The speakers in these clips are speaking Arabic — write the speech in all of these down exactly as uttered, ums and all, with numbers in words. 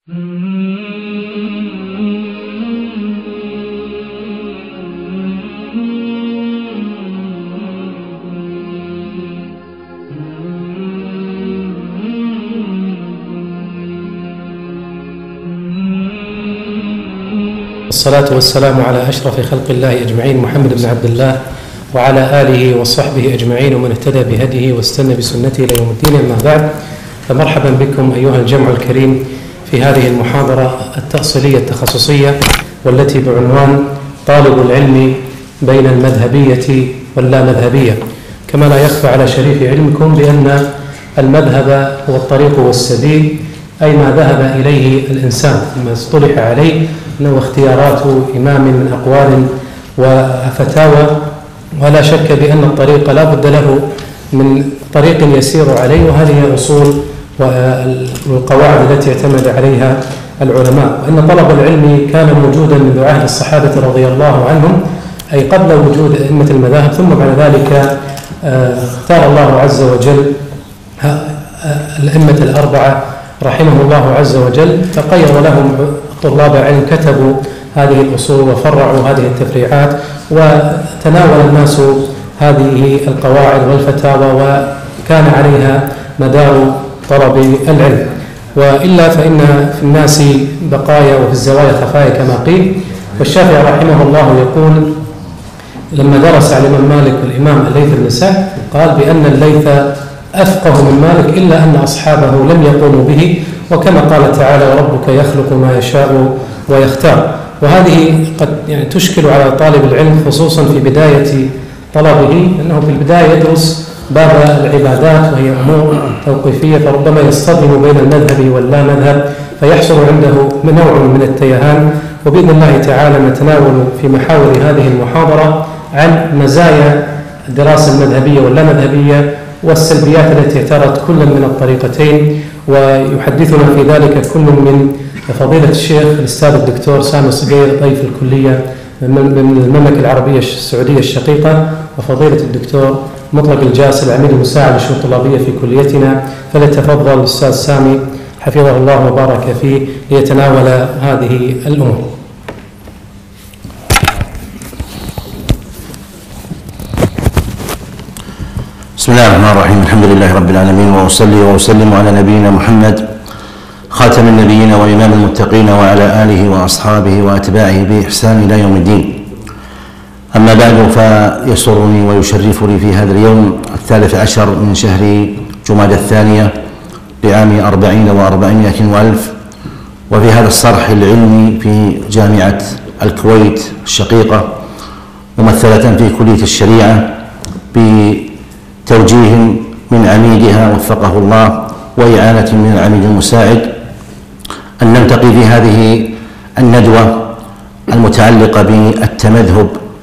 والصلاة والسلام على أشرف خلق الله أجمعين محمد بن عبد الله وعلى آله وصحبه أجمعين ومن اهتدى بهديه واستنى بسنته إلى يوم الدين. أما بعد، فمرحبا بكم أيها الجمع الكريم في هذه المحاضرة التأصيلية التخصصية والتي بعنوان طالب العلم بين المذهبية واللامذهبية. كما لا يخفى على شريف علمكم بأن المذهب هو الطريق والسبيل، أي ما ذهب إليه الإنسان، ما اصطلح عليه أنه اختيارات إمام من أقوال وفتاوى، ولا شك بأن الطريق لا بد له من طريق يسير عليه، وهذه هي أصول والقواعد التي اعتمد عليها العلماء. وأن طلب العلم كان موجودا منذ عهد الصحابة رضي الله عنهم، أي قبل وجود أئمة المذاهب، ثم بعد ذلك اختار الله عز وجل الأئمة الأربعة رحمه الله عز وجل، فقير لهم طلاب علم كتبوا هذه الأصول وفرعوا هذه التفريعات، وتناول الناس هذه القواعد والفتاوى، وكان عليها مدار طلب العلم. وإلا فإن في الناس بقايا وفي الزوايا خفايا كما قيل. والشافعي رحمه الله يقول لما درس على الإمام مالك والإمام الليث بن سعد قال بأن الليث أفقه من مالك إلا أن أصحابه لم يقوموا به، وكما قال تعالى وربك يخلق ما يشاء ويختار. وهذه قد يعني تشكل على طالب العلم خصوصا في بداية طلبه، أنه في البداية يدرس باب العبادات وهي أمور توقيفية، فربما يصطدم بين المذهب واللا مذهب فيحصل عنده نوع من التيهان. وبإذن الله تعالى نتناول في محاور هذه المحاضرة عن مزايا الدراسة المذهبية واللا مذهبية والسلبيات التي اعترت كل من الطريقتين، ويحدثنا في ذلك كل من فضيلة الشيخ الأستاذ الدكتور سامي صقير ضيف الكلية من المملكة العربية السعودية الشقيقة، وفضيلة الدكتور مطلق الجاسر العميد المساعد للشؤون الطلابية في كليتنا. فليتفضل الأستاذ سامي حفظه الله وبارك فيه ليتناول هذه الأمور. بسم الله الرحمن الرحيم، الحمد لله رب العالمين، وأصلي وأسلم على نبينا محمد خاتم النبيين وإمام المتقين وعلى آله وأصحابه وأتباعه بإحسان إلى يوم الدين. أما بعد، فيسرني ويشرفني في هذا اليوم الثالث عشر من شهر جمادى الثانية لعام أربعين وأربعمائة وألف، وفي هذا الصرح العلمي في جامعة الكويت الشقيقة ممثلة في كلية الشريعة بتوجيه من عميدها وفقه الله وإعانة من العميد المساعد، أن نلتقي في هذه الندوة المتعلقة بالتمذهب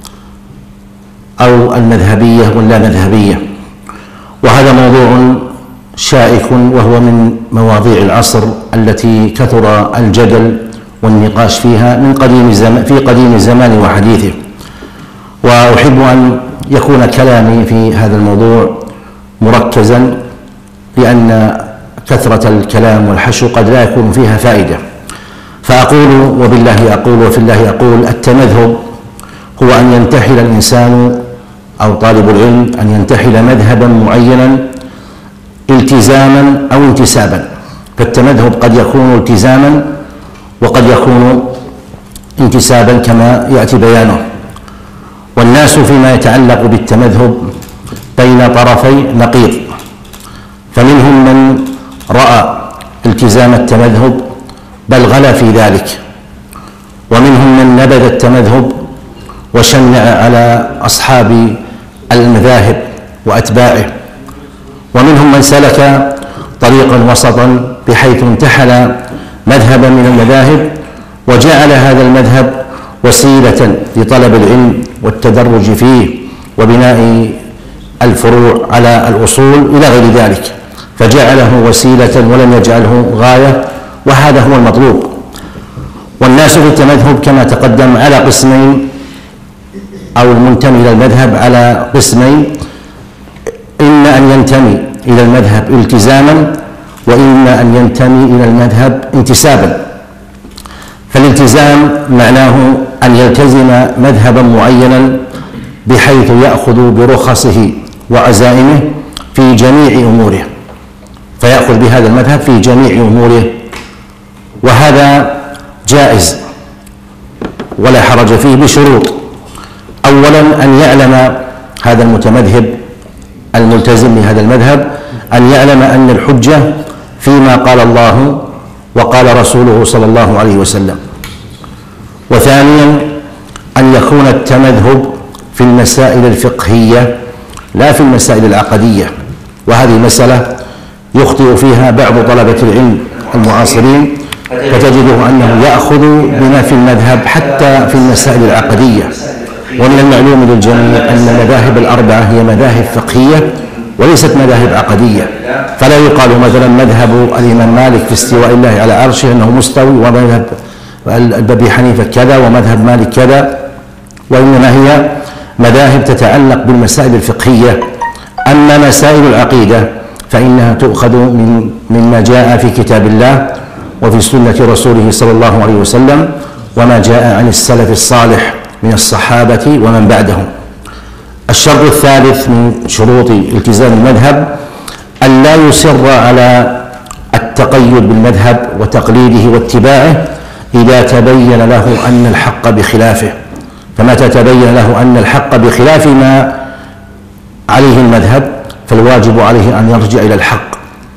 أو المذهبية واللامذهبية. وهذا موضوع شائك، وهو من مواضيع العصر التي كثر الجدل والنقاش فيها من قديم الزمان في قديم الزمان وحديثه. وأحب أن يكون كلامي في هذا الموضوع مركزا، لأن كثرة الكلام والحشو قد لا يكون فيها فائدة. فأقول وبالله أقول وفي الله أقول: التمذهب هو أن ينتحل الإنسان أو طالب العلم أن ينتحل مذهبا معينا التزاما أو انتسابا. فالتمذهب قد يكون التزاما وقد يكون انتسابا كما يأتي بيانه. والناس فيما يتعلق بالتمذهب بين طرفي نقيض، فمنهم من رأى التزام التمذهب بل غلا في ذلك، ومنهم من نبذ التمذهب وشنع على أصحاب المذاهب وأتباعه، ومنهم من سلك طريقا وسطا بحيث انتحل مذهبا من المذاهب وجعل هذا المذهب وسيلة لطلب العلم والتدرج فيه وبناء الفروع على الأصول إلى غير ذلك، فجعله وسيلة ولم يجعله غاية، وهذا هو المطلوب. والناس في التمذهب كما تقدم على قسمين، أو المنتمي إلى المذهب على قسمين: إما أن ينتمي إلى المذهب التزاما، وإما أن ينتمي إلى المذهب انتسابا. فالالتزام معناه أن يلتزم مذهبا معينا بحيث يأخذ برخصه وعزائمه في جميع أموره، فيأخذ بهذا المذهب في جميع أموره، وهذا جائز ولا حرج فيه بشروط. أولا أن يعلم هذا المتمذهب الملتزم بهذا المذهب أن يعلم أن الحجة فيما قال الله وقال رسوله صلى الله عليه وسلم. وثانيا أن يكون التمذهب في المسائل الفقهية لا في المسائل العقدية، وهذه مسألة يخطئ فيها بعض طلبة العلم المعاصرين، فتجده أنه يأخذ بما في المذهب حتى في المسائل العقدية. ومن المعلوم للجميع أن المذاهب الأربعة هي مذاهب فقهية وليست مذاهب عقدية، فلا يقال مثلا مذهب الإمام مالك في استواء الله على عرشه أنه مستوي، ومذهب أبي حنيفة كذا، ومذهب مالك كذا، وإنما هي مذاهب تتعلق بالمسائل الفقهية. أما مسائل العقيدة فإنها تؤخذ من مما جاء في كتاب الله وفي سنة رسوله صلى الله عليه وسلم، وما جاء عن السلف الصالح من الصحابة ومن بعدهم. الشرط الثالث من شروط التزام المذهب أن لا يصر على التقيد بالمذهب وتقليده واتباعه إذا تبين له أن الحق بخلافه. فمتى تبين له أن الحق بخلاف ما عليه المذهب فالواجب عليه أن يرجع إلى الحق،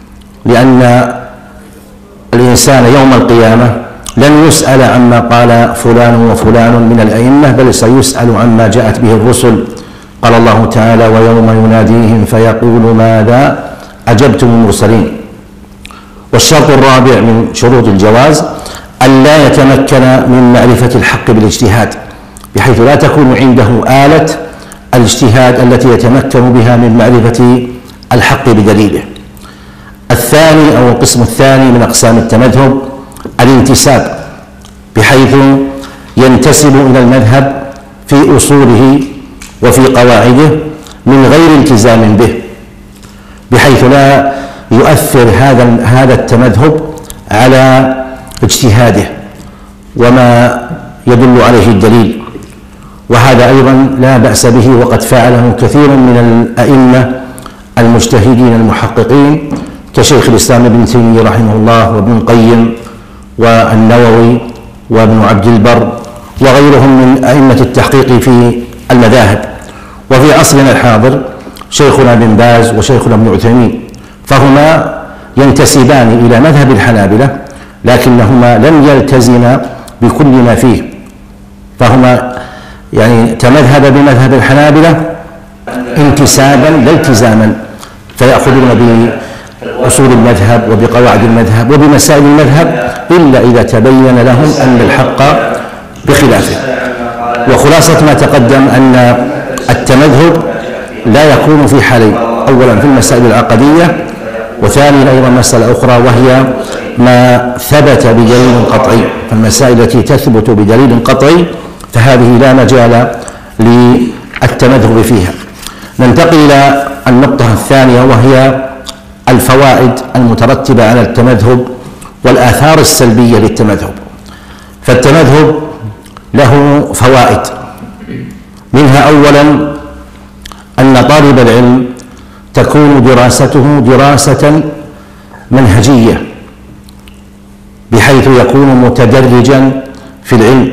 لأن الإنسان يوم القيامة لن يسأل عما قال فلان وفلان من الأئمة، بل سيسأل عما جاءت به الرسل. قال الله تعالى: ويوم يناديهم فيقول ماذا أجبتم المرسلين. والشرط الرابع من شروط الجواز أن لا يتمكن من معرفة الحق بالاجتهاد، بحيث لا تكون عنده آلة الاجتهاد التي يتمكن بها من معرفة الحق بدليله. الثاني أو القسم الثاني من أقسام التمذهب الانتساب، بحيث ينتسب إلى المذهب في أصوله وفي قواعده من غير التزام به، بحيث لا يؤثر هذا هذا التمذهب على اجتهاده وما يدل عليه الدليل. وهذا أيضا لا بأس به، وقد فعله كثير من الأئمة المجتهدين المحققين كشيخ الإسلام ابن تيمية رحمه الله، وابن القيم، والنووي، وابن عبد البر، وغيرهم من أئمة التحقيق في المذاهب. وفي عصرنا الحاضر شيخنا بن باز وشيخنا ابن عثيمين، فهما ينتسبان إلى مذهب الحنابلة، لكنهما لم يلتزما بكل ما فيه، فهما يعني تمذهب بمذهب الحنابلة انتسابا لا التزاما، فيأخذون بأصول المذهب وبقواعد المذهب وبمسائل المذهب إلا إذا تبين لهم أن الحق بخلافه. وخلاصة ما تقدم أن التمذهب لا يكون في حالين: أولا في المسائل العقدية، وثانيا أيضا مسألة أخرى وهي ما ثبت بدليل قطعي. فالمسائل التي تثبت بدليل قطعي فهذه لا مجال للتمذهب فيها. ننتقل إلى النقطة الثانية وهي الفوائد المترتبة على التمذهب والآثار السلبية للتمذهب. فالتمذهب له فوائد، منها أولا أن طالب العلم تكون دراسته دراسة منهجية، بحيث يكون متدرجا في العلم.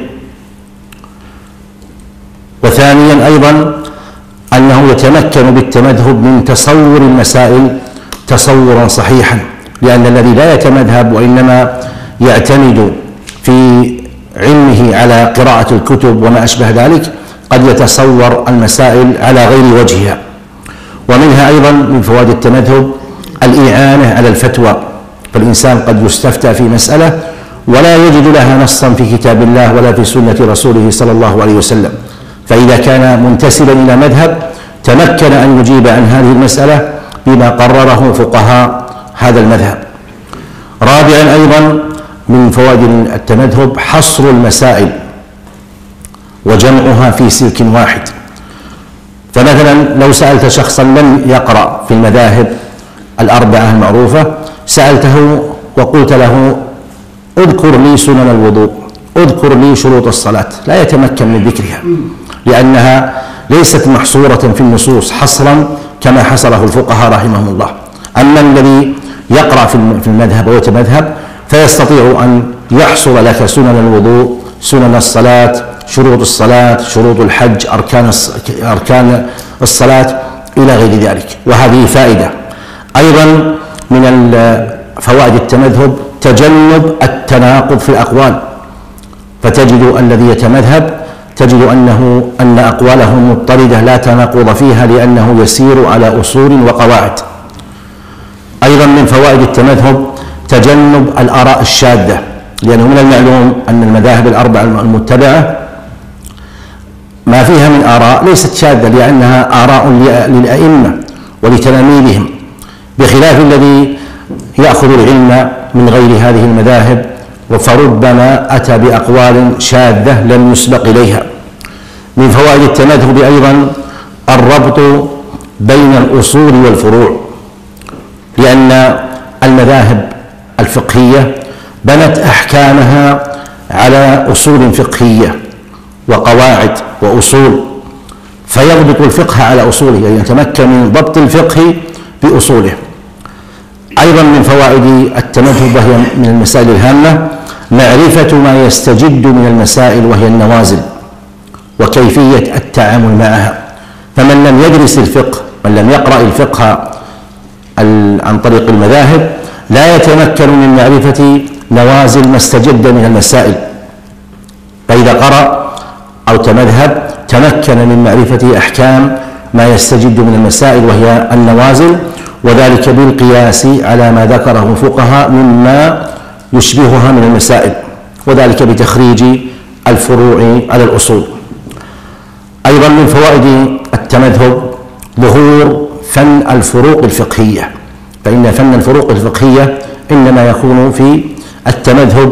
وثانيا أيضا أنه يتمكن بالتمذهب من تصور المسائل تصورا صحيحا، لأن الذي لا يتمذهب وإنما يعتمد في علمه على قراءة الكتب وما أشبه ذلك قد يتصور المسائل على غير وجهها. ومنها أيضا من فوائد التمذهب الإعانة على الفتوى، فالإنسان قد يستفتى في مسألة ولا يجد لها نصا في كتاب الله ولا في سنة رسوله صلى الله عليه وسلم، فإذا كان منتسبا إلى مذهب تمكن أن يجيب عن هذه المسألة بما قرره فقهاء هذا المذهب. رابعا أيضا من فوائد التمذهب حصر المسائل وجمعها في سلك واحد. فمثلا لو سألت شخصا لم يقرأ في المذاهب الأربعة المعروفة، سألته وقلت له اذكر لي سنن الوضوء، اذكر لي شروط الصلاة، لا يتمكن من ذكرها، لأنها ليست محصورة في النصوص حصرا كما حصره الفقهاء رحمهم الله. أما الذي يقرأ في المذهب ويتمذهب فيستطيع أن يحصر لك سنن الوضوء، سنن الصلاة، شروط الصلاة، شروط الحج، أركان أركان الصلاة إلى غير ذلك. وهذه فائدة. أيضا من فوائد التمذهب تجنب التناقض في الأقوال، فتجد الذي يتمذهب تجد أنه أن أقواله مضطردة لا تناقض فيها، لأنه يسير على أصول وقواعد. أيضا من فوائد التمذهب تجنب الآراء الشاذة، لأنه من المعلوم أن المذاهب الأربعة المتبعة ما فيها من آراء ليست شاذة، لأنها آراء للأئمة ولتلاميذهم، بخلاف الذي يأخذ العلم من غير هذه المذاهب فربما أتى بأقوال شاذة لم يسبق إليها. من فوائد التمذهب أيضا الربط بين الأصول والفروع، لأن المذاهب الفقهية بنت أحكامها على أصول فقهية وقواعد وأصول، فيضبط الفقه على أصوله، يعني يتمكن من ضبط الفقه بأصوله. أيضا من فوائد التمذهب وهي من المسائل الهامة معرفة ما يستجد من المسائل وهي النوازل وكيفية التعامل معها. فمن لم يدرس الفقه، من لم يقرأ الفقه عن طريق المذاهب لا يتمكن من معرفة نوازل ما استجد من المسائل، فإذا قرأ أو تمذهب تمكن من معرفة أحكام ما يستجد من المسائل وهي النوازل، وذلك بالقياس على ما ذكره الفقهاء مما يشبهها من المسائل، وذلك بتخريج الفروع على الأصول. أيضا من فوائد التمذهب ظهور فن الفروق الفقهية، فإن فن الفروق الفقهية إنما يكون في التمذهب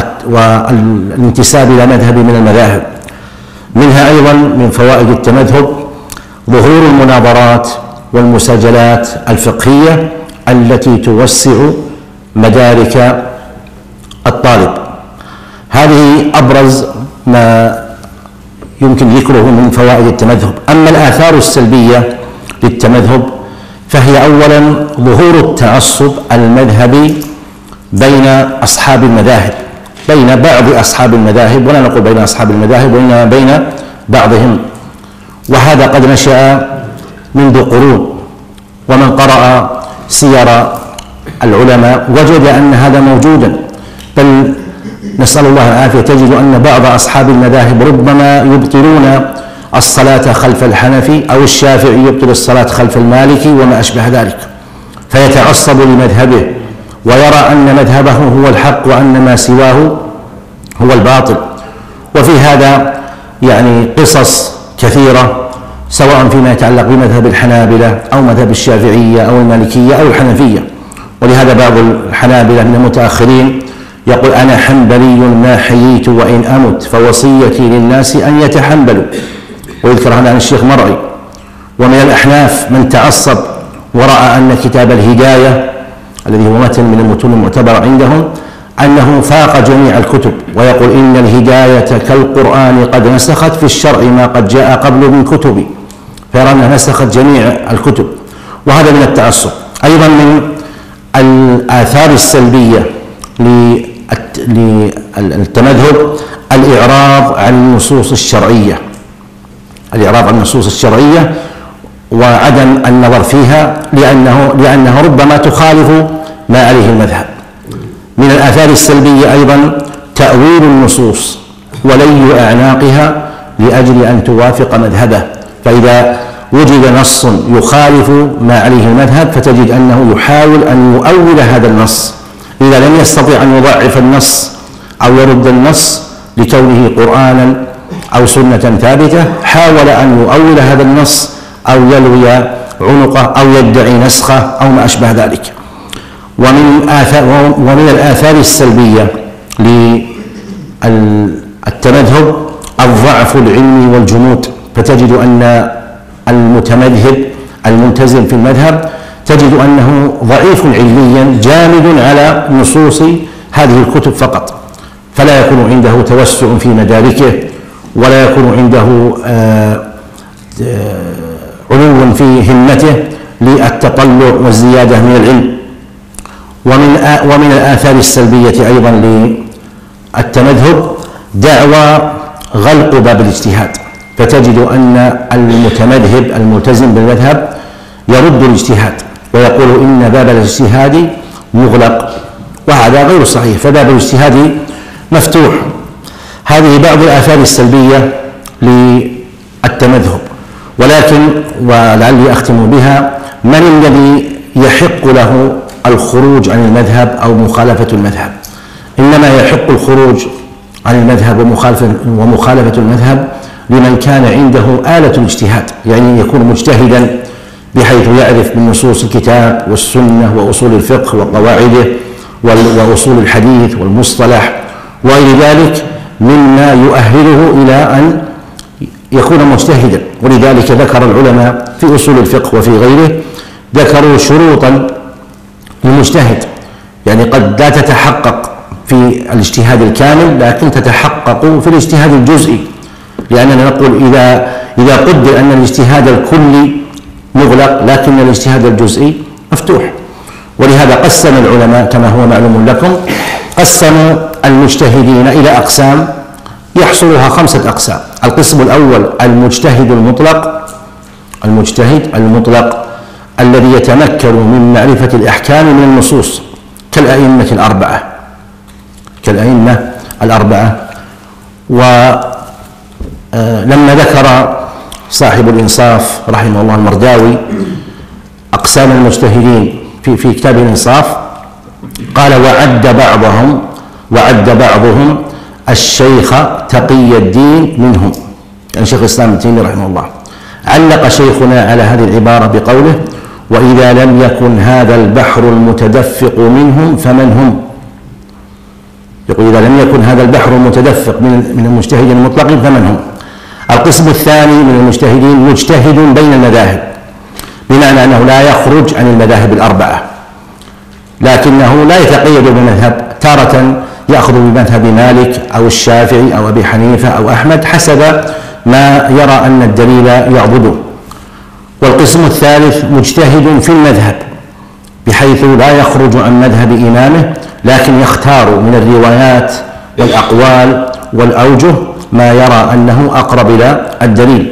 والانتساب إلى مذهب من المذاهب. منها أيضا من فوائد التمذهب ظهور المناظرات والمساجلات الفقهية التي توسع مدارك الطالب. هذه أبرز ما يمكن ذكره من فوائد التمذهب. أما الآثار السلبية للتمذهب فهي أولا ظهور التعصب المذهبي بين أصحاب المذاهب، بين بعض أصحاب المذاهب، ولا نقول بين أصحاب المذاهب وإنما بين بعضهم، وهذا قد نشأ منذ قرون، ومن قرأ سير العلماء وجد أن هذا موجودا، بل نسأل الله العافية تجد أن بعض أصحاب المذاهب ربما يبطلون الصلاة خلف الحنفي أو الشافعي يبطل الصلاة خلف المالكي وما أشبه ذلك، فيتعصب لمذهبه ويرى أن مذهبه هو الحق وأن ما سواه هو الباطل. وفي هذا يعني قصص كثيرة سواء فيما يتعلق بمذهب الحنابلة أو مذهب الشافعية أو المالكية أو الحنفية. ولهذا بعض الحنابلة من المتأخرين يقول أنا حنبلي ما حييت وإن أمت فوصيتي للناس أن يتحنبلوا، ويذكر هذا عن الشيخ مرعي. ومن الأحناف من تعصب ورأى أن كتاب الهداية الذي هو متن من المتون المعتبرة عندهم أنه فاق جميع الكتب، ويقول إن الهداية كالقرآن قد نسخت في الشرع ما قد جاء قبل من كتبي، فيرى أنها نسخت جميع الكتب، وهذا من التعصب. أيضا من الآثار السلبية للتمذهب الإعراض عن النصوص الشرعية، الإعراض عن النصوص الشرعية وعدم النظر فيها، لأنه لأنها ربما تخالف ما عليه المذهب. من الآثار السلبية أيضا تأويل النصوص ولي أعناقها لأجل أن توافق مذهبه، فإذا وجد نص يخالف ما عليه المذهب فتجد أنه يحاول أن يؤول هذا النص، إذا لم يستطع أن يضعف النص أو يرد النص لكونه قرآنا أو سنة ثابتة حاول أن يؤول هذا النص أو يلوي عنقه أو يدعي نسخه أو ما أشبه ذلك. ومن آثار ومن الآثار السلبية للتمذهب الضعف العلمي والجمود، فتجد أن المتمذهب الملتزم في المذهب تجد أنه ضعيف علميا جامد على نصوص هذه الكتب فقط، فلا يكون عنده توسع في مداركه، ولا يكون عنده علو في همته للتطلع والزيادة من العلم. ومن ومن الآثار السلبية أيضا للتمذهب دعوى غلق باب الاجتهاد، فتجد أن المتمذهب الملتزم بالمذهب يرد الاجتهاد ويقول إن باب الاجتهاد مغلق، وهذا غير صحيح، فباب الاجتهاد مفتوح. هذه بعض الآثار السلبية للتمذهب. ولكن ولعلي أختم بها، من الذي يحق له الخروج عن المذهب أو مخالفة المذهب؟ إنما يحق الخروج عن المذهب ومخالفة, ومخالفة المذهب لمن كان عنده آلة الاجتهاد، يعني يكون مجتهدا بحيث يعرف من نصوص الكتاب والسنة وأصول الفقه وقواعده وأصول الحديث والمصطلح وغير ذلك مما يؤهله إلى أن يكون مجتهدا. ولذلك ذكر العلماء في أصول الفقه وفي غيره ذكروا شروطا للمجتهد، يعني قد لا تتحقق في الاجتهاد الكامل لكن تتحقق في الاجتهاد الجزئي، لأننا نقول إذا إذا قدر أن الاجتهاد الكلي مغلق لكن الاجتهاد الجزئي مفتوح. ولهذا قسم العلماء كما هو معلوم لكم، قسموا المجتهدين إلى أقسام يحصلها خمسة أقسام. القسم الأول المجتهد المطلق، المجتهد المطلق الذي يتمكن من معرفة الأحكام من النصوص كالأئمة الأربعة كالأئمة الأربعة ولما ذكر صاحب الإنصاف رحمه الله المرداوي أقسام المجتهدين في في كتاب الإنصاف قال وعد بعضهم وعد بعضهم الشيخ تقي الدين منهم، يعني شيخ الإسلام ابن تيمية رحمه الله. علق شيخنا على هذه العبارة بقوله وإذا لم يكن هذا البحر المتدفق منهم فمن هم؟ يقول إذا لم يكن هذا البحر المتدفق من من المجتهدين المطلقين فمن هم؟ القسم الثاني من المجتهدين مجتهد بين المذاهب، بمعنى أنه لا يخرج عن المذاهب الأربعة لكنه لا يتقيد بمذهب، تارة يأخذ بمذهب مالك أو الشافعي أو أبي حنيفة أو أحمد حسب ما يرى أن الدليل يعضده. والقسم الثالث مجتهد في المذهب بحيث لا يخرج عن مذهب إمامه لكن يختار من الروايات والأقوال والأوجه ما يرى أنه أقرب إلى الدليل.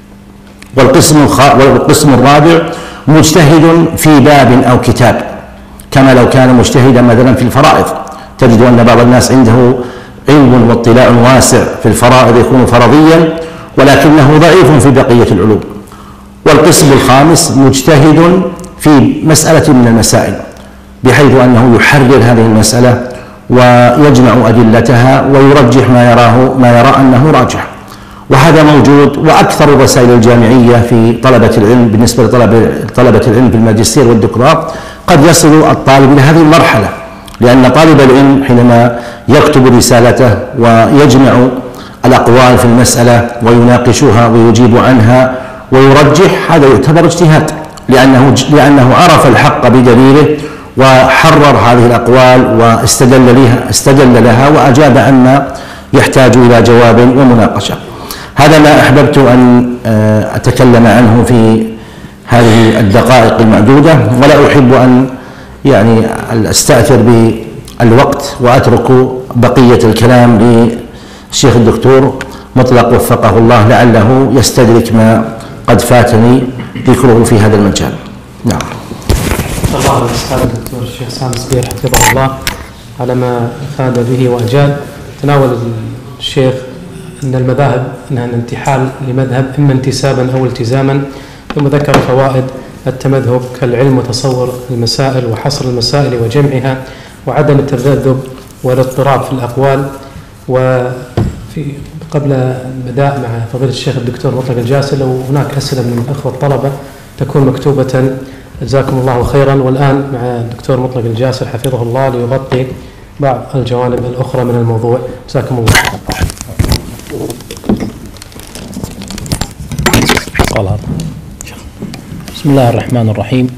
والقسم, والقسم الرابع مجتهد في باب أو كتاب، كما لو كان مجتهدا مثلا في الفرائض، تجد أن بعض الناس عنده علم واطلاع واسع في الفرائض يكون فرضيا ولكنه ضعيف في بقية العلوم. والقسم الخامس مجتهد في مسألة من المسائل بحيث أنه يحرر هذه المسألة ويجمع أدلتها ويرجح ما يراه ما يرى أنه راجح، وهذا موجود. وأكثر الرسائل الجامعية في طلبة العلم بالنسبة لطلبة العلم في الماجستير والدكتوراه قد يصل الطالب إلى هذه المرحلة، لأن طالب العلم حينما يكتب رسالته ويجمع الأقوال في المسألة ويناقشها ويجيب عنها ويرجح هذا يعتبر اجتهاد، لأنه لأنه عرف الحق بدليله وحرر هذه الأقوال واستدل لها استدل لها وأجاب عما يحتاج إلى جواب ومناقشة. هذا ما أحببت أن أتكلم عنه في هذه الدقائق المعدودة، ولا أحب أن يعني أستأثر بالوقت وأترك بقية الكلام للشيخ الدكتور مطلق وفقه الله لعله يستدرك ما قد فاتني ذكره في هذا المجال. نعم. الله الأستاذ الدكتور الشيخ سامي الصبير حفظه الله على ما أفاد به وأجاد. تناول الشيخ أن المذاهب أنها انتحال لمذهب إما انتسابا أو التزاما، ثم ذكر فوائد التمذهب كالعلم وتصور المسائل وحصر المسائل وجمعها وعدم التذبذب والاضطراب في الأقوال. وفي قبل البداء مع فضيلة الشيخ الدكتور مطلق الجاسر لو هناك أسئلة من الأخوة الطلبة تكون مكتوبة جزاكم الله خيرا. والآن مع الدكتور مطلق الجاسر حفظه الله ليغطي بعض الجوانب الأخرى من الموضوع. جزاكم الله خيرا. بسم الله الرحمن الرحيم.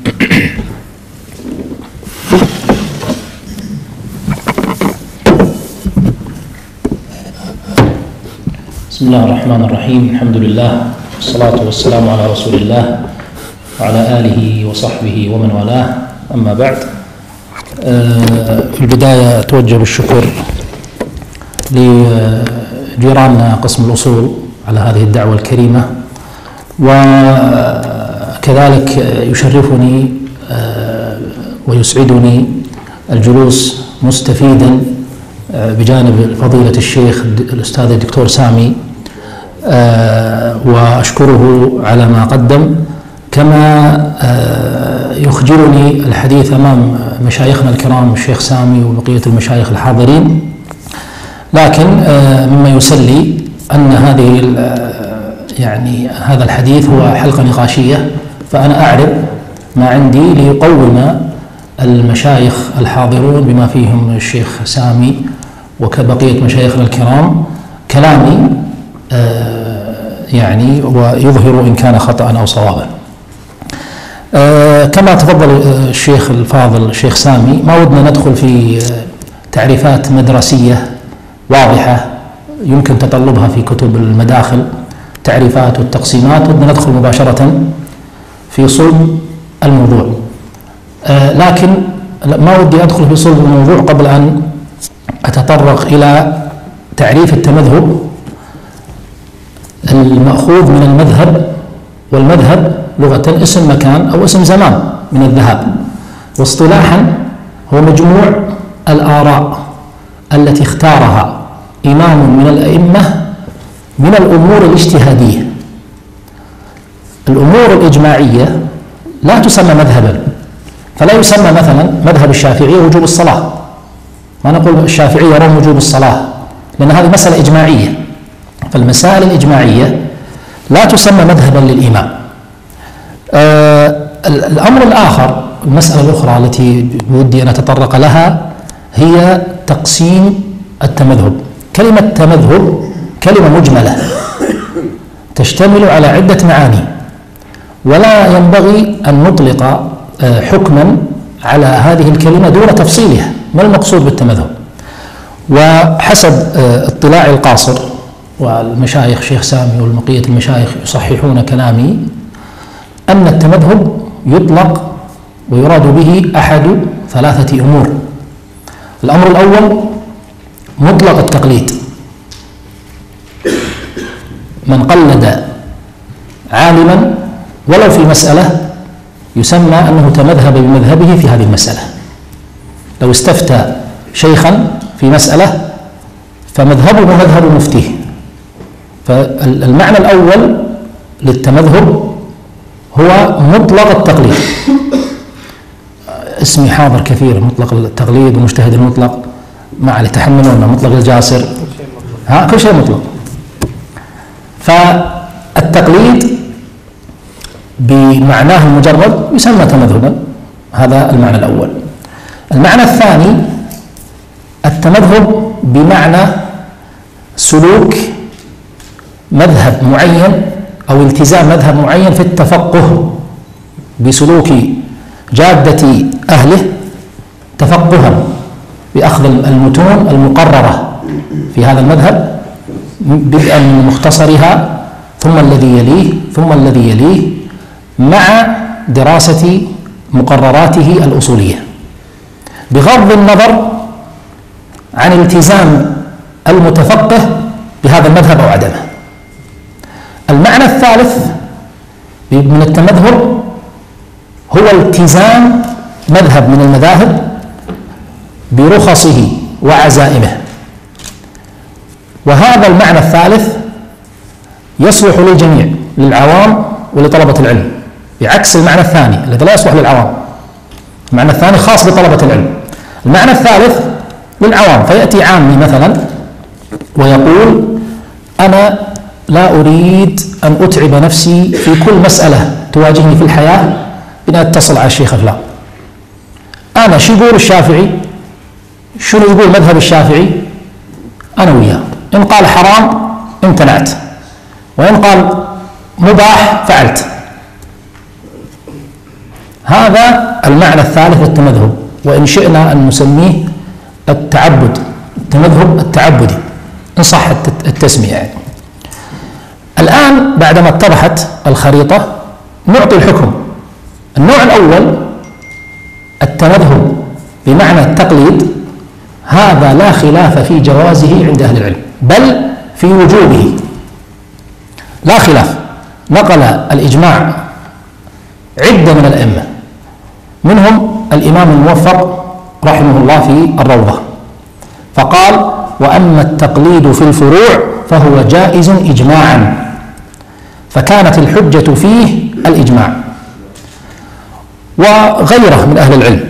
بسم الله الرحمن الرحيم. الحمد لله والصلاة والسلام على رسول الله وعلى آله وصحبه ومن والاه. أما بعد، في البداية أتوجه بالشكر لجيراننا قسم الأصول على هذه الدعوة الكريمة، وكذلك يشرفني ويسعدني الجلوس مستفيدا بجانب فضيلة الشيخ الأستاذ الدكتور سامي، وأشكره على ما قدم، كما يخجلني الحديث أمام مشايخنا الكرام الشيخ سامي وبقية المشايخ الحاضرين، لكن مما يسلي أن هذه يعني هذا الحديث هو حلقة نقاشية، فأنا أعرض ما عندي ليقوم المشايخ الحاضرون بما فيهم الشيخ سامي وكبقية مشايخنا الكرام كلامي يعني ويظهر إن كان خطأ أو صوابا. كما تفضل الشيخ الفاضل الشيخ سامي، ما ودنا ندخل في تعريفات مدرسية واضحة يمكن تطلبها في كتب المداخل، تعريفات والتقسيمات، ودنا ندخل مباشرة في صلب الموضوع. لكن ما ودي أدخل في صلب الموضوع قبل أن أتطرق إلى تعريف التمذهب المأخوذ من المذهب، والمذهب لغة اسم مكان أو اسم زمان من الذهاب، واصطلاحا هو مجموع الآراء التي اختارها إمام من الأئمة من الأمور الاجتهادية. الأمور الإجماعية لا تسمى مذهبا، فلا يسمى مثلا مذهب الشافعية وجوب الصلاة، ما نقول الشافعية يرون وجوب الصلاة، لأن هذه مسألة إجماعية. فالمسائل الإجماعية لا تسمى مذهبا للإمام. آه الأمر الآخر، المسألة الأخرى التي بودي أن أتطرق لها هي تقسيم التمذهب. كلمة تمذهب كلمة مجملة تشتمل على عدة معاني، ولا ينبغي أن نطلق حكما على هذه الكلمة دون تفصيلها. ما المقصود بالتمذهب؟ وحسب اطلاعي القاصر، والمشايخ شيخ سامي والبقية المشايخ يصححون كلامي، أن التمذهب يطلق ويراد به أحد ثلاثة أمور. الأمر الأول مطلق التقليد، من قلد عالما ولو في مسألة يسمى أنه تمذهب بمذهبه في هذه المسألة. لو استفتى شيخا في مسألة فمذهبه مذهب مفتيه. فالمعنى الأول للتمذهب هو مطلق التقليد. اسمي حاضر كثير، مطلق التقليد ومجتهد المطلق، ما عليه تحملون، مطلق الجاسر، ها كل شيء مطلق. فالتقليد بمعناه المجرد يسمى تمذهبا، هذا المعنى الأول. المعنى الثاني التمذهب بمعنى سلوك مذهب معين أو التزام مذهب معين في التفقه، بسلوك جادة أهله تفقها بأخذ المتون المقررة في هذا المذهب، بدءا من مختصرها ثم الذي يليه ثم الذي يليه، مع دراسة مقرراته الأصولية، بغض النظر عن التزام المتفقه بهذا المذهب أو عدمه. المعنى الثالث من التمذهب هو التزام مذهب من المذاهب برخصه وعزائمه، وهذا المعنى الثالث يصلح للجميع، للعوام ولطلبة العلم، بعكس المعنى الثاني الذي لا يصلح للعوام. المعنى الثاني خاص بطلبة العلم، المعنى الثالث للعوام. فيأتي عامي مثلا ويقول أنا لا أريد أن أتعب نفسي في كل مسألة تواجهني في الحياة بأن أتصل على الشيخ فلان. أنا شو يقول الشافعي، شنو يقول مذهب الشافعي، أنا وياه، إن قال حرام امتنعت، وإن قال مباح فعلت. هذا المعنى الثالث للتمذهب، وإن شئنا أن نسميه التعبد، التمذهب التعبدي إن صح التسمية يعني. الآن بعدما اتضحت الخريطة نعطي الحكم. النوع الأول التمذهب بمعنى التقليد، هذا لا خلاف في جوازه عند أهل العلم بل في وجوبه لا خلاف. نقل الإجماع عدة من الأئمة، منهم الإمام الموفق رحمه الله في الروضة، فقال: وأما التقليد في الفروع فهو جائز إجماعا، فكانت الحجة فيه الإجماع. وغيره من أهل العلم.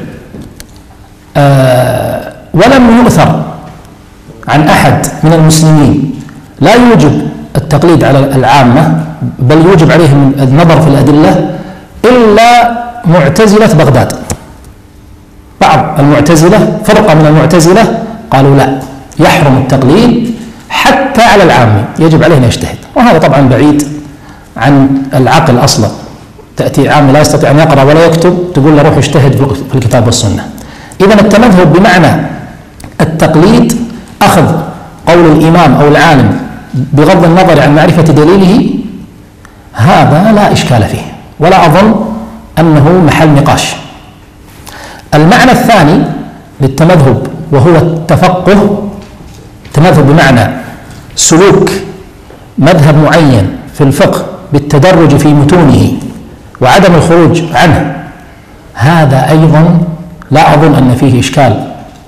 آه ولم يؤثر عن أحد من المسلمين لا يوجب التقليد على العامة بل يوجب عليهم النظر في الأدلة إلا معتزلة بغداد. بعض المعتزلة، فرقة من المعتزلة، قالوا لا، يحرم التقليد حتى على العامة، يجب عليه أن يجتهد. وهذا طبعا بعيد عن العقل أصلا. تأتي عام لا يستطيع أن يقرأ ولا يكتب تقول له روح اجتهد في الكتاب والسنة. إذن التمذهب بمعنى التقليد أخذ قول الإمام أو العالم بغض النظر عن معرفة دليله، هذا لا إشكال فيه ولا أظن أنه محل نقاش. المعنى الثاني للتمذهب وهو التفقه، التمذهب بمعنى سلوك مذهب معين في الفقه بالتدرج في متونه وعدم الخروج عنه، هذا أيضا لا أظن أن فيه إشكال،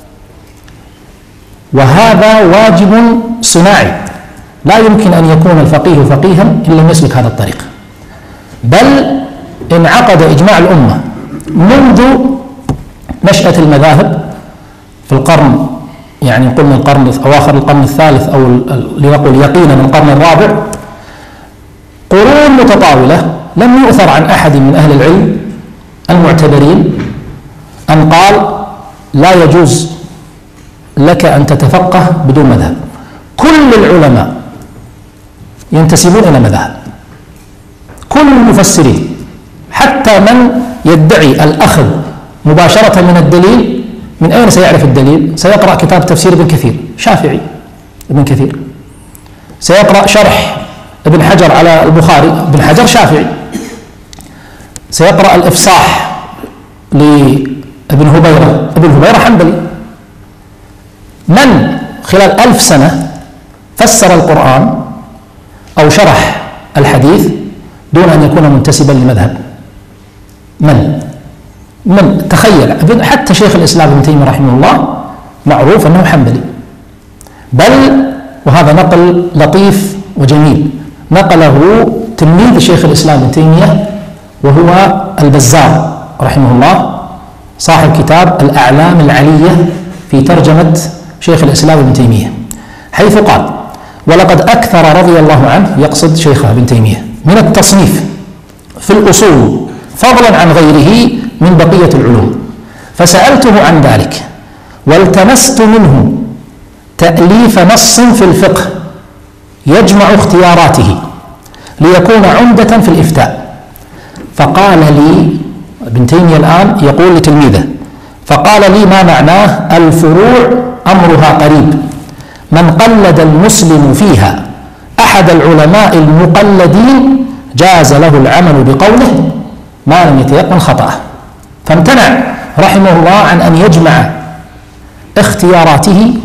وهذا واجب صناعي. لا يمكن أن يكون الفقيه فقيها إن لم يسلك هذا الطريق، بل انعقد إجماع الأمة منذ نشأة المذاهب في القرن، يعني قلنا القرن أواخر القرن الثالث أو لنقل يقينا القرن الرابع، قرون متطاولة لم يؤثر عن أحد من أهل العلم المعتبرين أن قال لا يجوز لك أن تتفقه بدون مذهب. كل العلماء ينتسبون إلى مذهب، كل المفسرين، حتى من يدعي الأخذ مباشرة من الدليل. من أين سيعرف الدليل؟ سيقرأ كتاب تفسير ابن كثير، شافعي ابن كثير، سيقرأ شرح ابن حجر على البخاري، ابن حجر شافعي، سيقرأ الإفصاح لابن هبيرة، ابن هبيرة حنبلي. من خلال ألف سنة فسر القرآن أو شرح الحديث دون أن يكون منتسبا لمذهب؟ من؟ من تخيل، حتى شيخ الإسلام ابن تيمية رحمه الله معروف أنه حنبلي، بل وهذا نقل لطيف وجميل نقله تلميذ شيخ الإسلام ابن تيمية وهو البزار رحمه الله، صاحب كتاب الأعلام العلية في ترجمة شيخ الإسلام ابن تيمية، حيث قال: ولقد أكثر رضي الله عنه، يقصد شيخه ابن تيمية، من التصنيف في الأصول فضلا عن غيره من بقية العلوم، فسألته عن ذلك والتمست منه تأليف نص في الفقه يجمع اختياراته ليكون عمدة في الإفتاء، فقال لي ابن تيمية الآن يقول لتلميذه، فقال لي ما معناه الفروع أمرها قريب، من قلد المسلم فيها أحد العلماء المقلدين جاز له العمل بقوله ما لم يتيقن خطأه. فامتنع رحمه الله عن أن يجمع اختياراته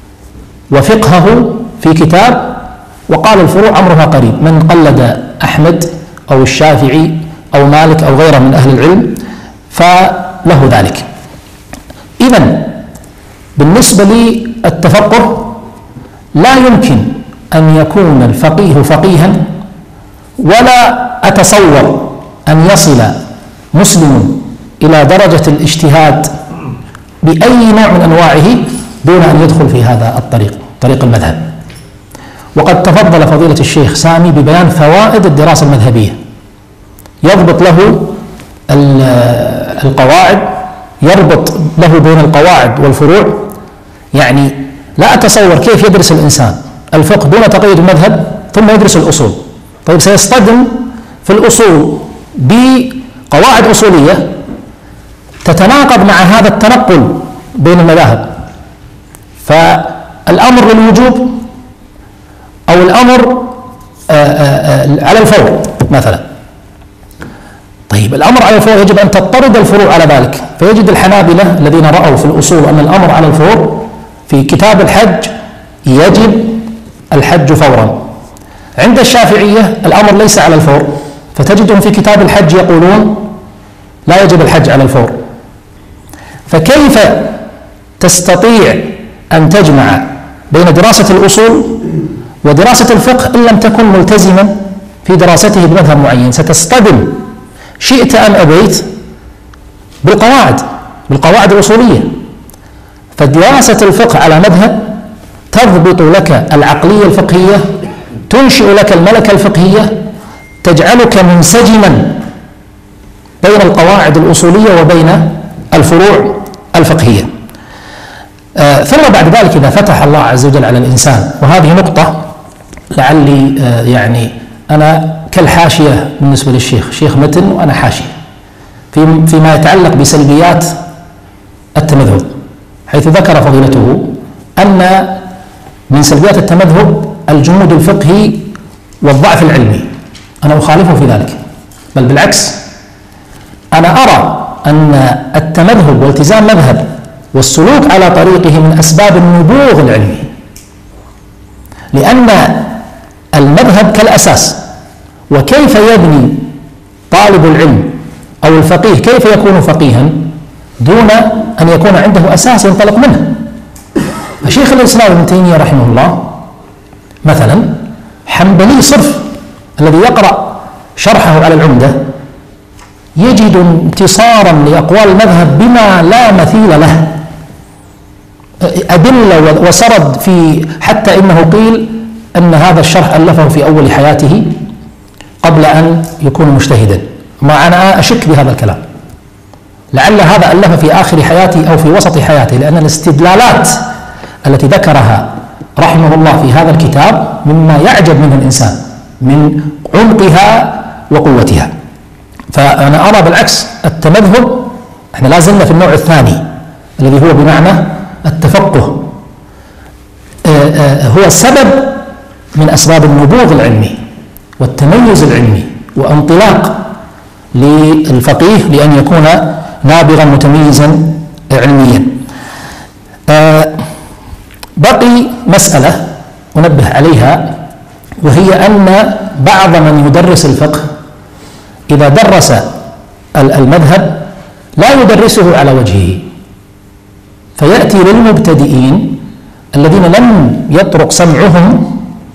وفقهه في كتاب، وقال الفروع أمرها قريب، من قلد أحمد أو الشافعي أو مالك أو غيره من أهل العلم فله ذلك. إذن بالنسبة للتفقه لا يمكن أن يكون الفقيه فقيها، ولا أتصور أن يصل مسلم إلى درجة الاجتهاد بأي نوع من أنواعه دون أن يدخل في هذا الطريق، طريق المذهب. وقد تفضل فضيلة الشيخ سامي ببيان فوائد الدراسة المذهبية، يضبط له القواعد، يربط له بين القواعد والفروع. يعني لا أتصور كيف يدرس الإنسان الفقه دون تقييد المذهب ثم يدرس الأصول. طيب سيصطدم في الأصول بقواعد أصولية تتناقض مع هذا التنقل بين المذاهب، فالأمر للوجوب أو الأمر على الفور مثلا. طيب الأمر على الفور يجب أن تضطرد الفروع على ذلك، فيجد الحنابلة الذين رأوا في الأصول أن الأمر على الفور في كتاب الحج يجب الحج فورا. عند الشافعية الأمر ليس على الفور، فتجدهم في كتاب الحج يقولون لا يجب الحج على الفور. فكيف تستطيع أن تجمع بين دراسة الأصول ودراسة الفقه إن لم تكن ملتزما في دراسته بمذهب معين؟ ستصطدم شئت أم أبيت بالقواعد بالقواعد الأصولية. فدراسة الفقه على مذهب تضبط لك العقلية الفقهية، تنشئ لك الملكة الفقهية، تجعلك منسجما بين القواعد الأصولية وبين الفروع الفقهية. آه ثم بعد ذلك إذا فتح الله عز وجل على الإنسان، وهذه نقطة لعلي آه يعني أنا كالحاشية بالنسبة للشيخ، شيخ متن وأنا حاشية في فيما يتعلق بسلبيات التمذهب، حيث ذكر فضيلته أن من سلبيات التمذهب الجمود الفقهي والضعف العلمي. أنا أخالفه في ذلك، بل بالعكس أنا أرى أن التمذهب والتزام مذهب والسلوك على طريقه من أسباب النبوغ العلمي، لأن المذهب كالأساس، وكيف يبني طالب العلم أو الفقيه كيف يكون فقيها دون أن يكون عنده أساس ينطلق منه. فشيخ الإسلام ابن تيمية رحمه الله مثلا حنبلي صرف، الذي يقرأ شرحه على العمدة يجد انتصارا لأقوال المذهب بما لا مثيل له، أدلة وسرد في، حتى إنه قيل أن هذا الشرح ألفه في أول حياته قبل أن يكون مجتهدا، ما أنا أشك بهذا الكلام، لعل هذا ألف في آخر حياته أو في وسط حياته، لأن الاستدلالات التي ذكرها رحمه الله في هذا الكتاب مما يعجب منه الإنسان من عمقها وقوتها. فأنا أرى بالعكس التمذهب، احنا لا زلنا في النوع الثاني الذي هو بمعنى التفقه، هو سبب من أسباب النبوغ العلمي والتميز العلمي وانطلاق للفقيه لأن يكون نابغا متميزا علميا. بقي مسألة أنبه عليها، وهي أن بعض من يدرس الفقه إذا درس المذهب لا يدرسه على وجهه، فيأتي للمبتدئين الذين لم يطرق سمعهم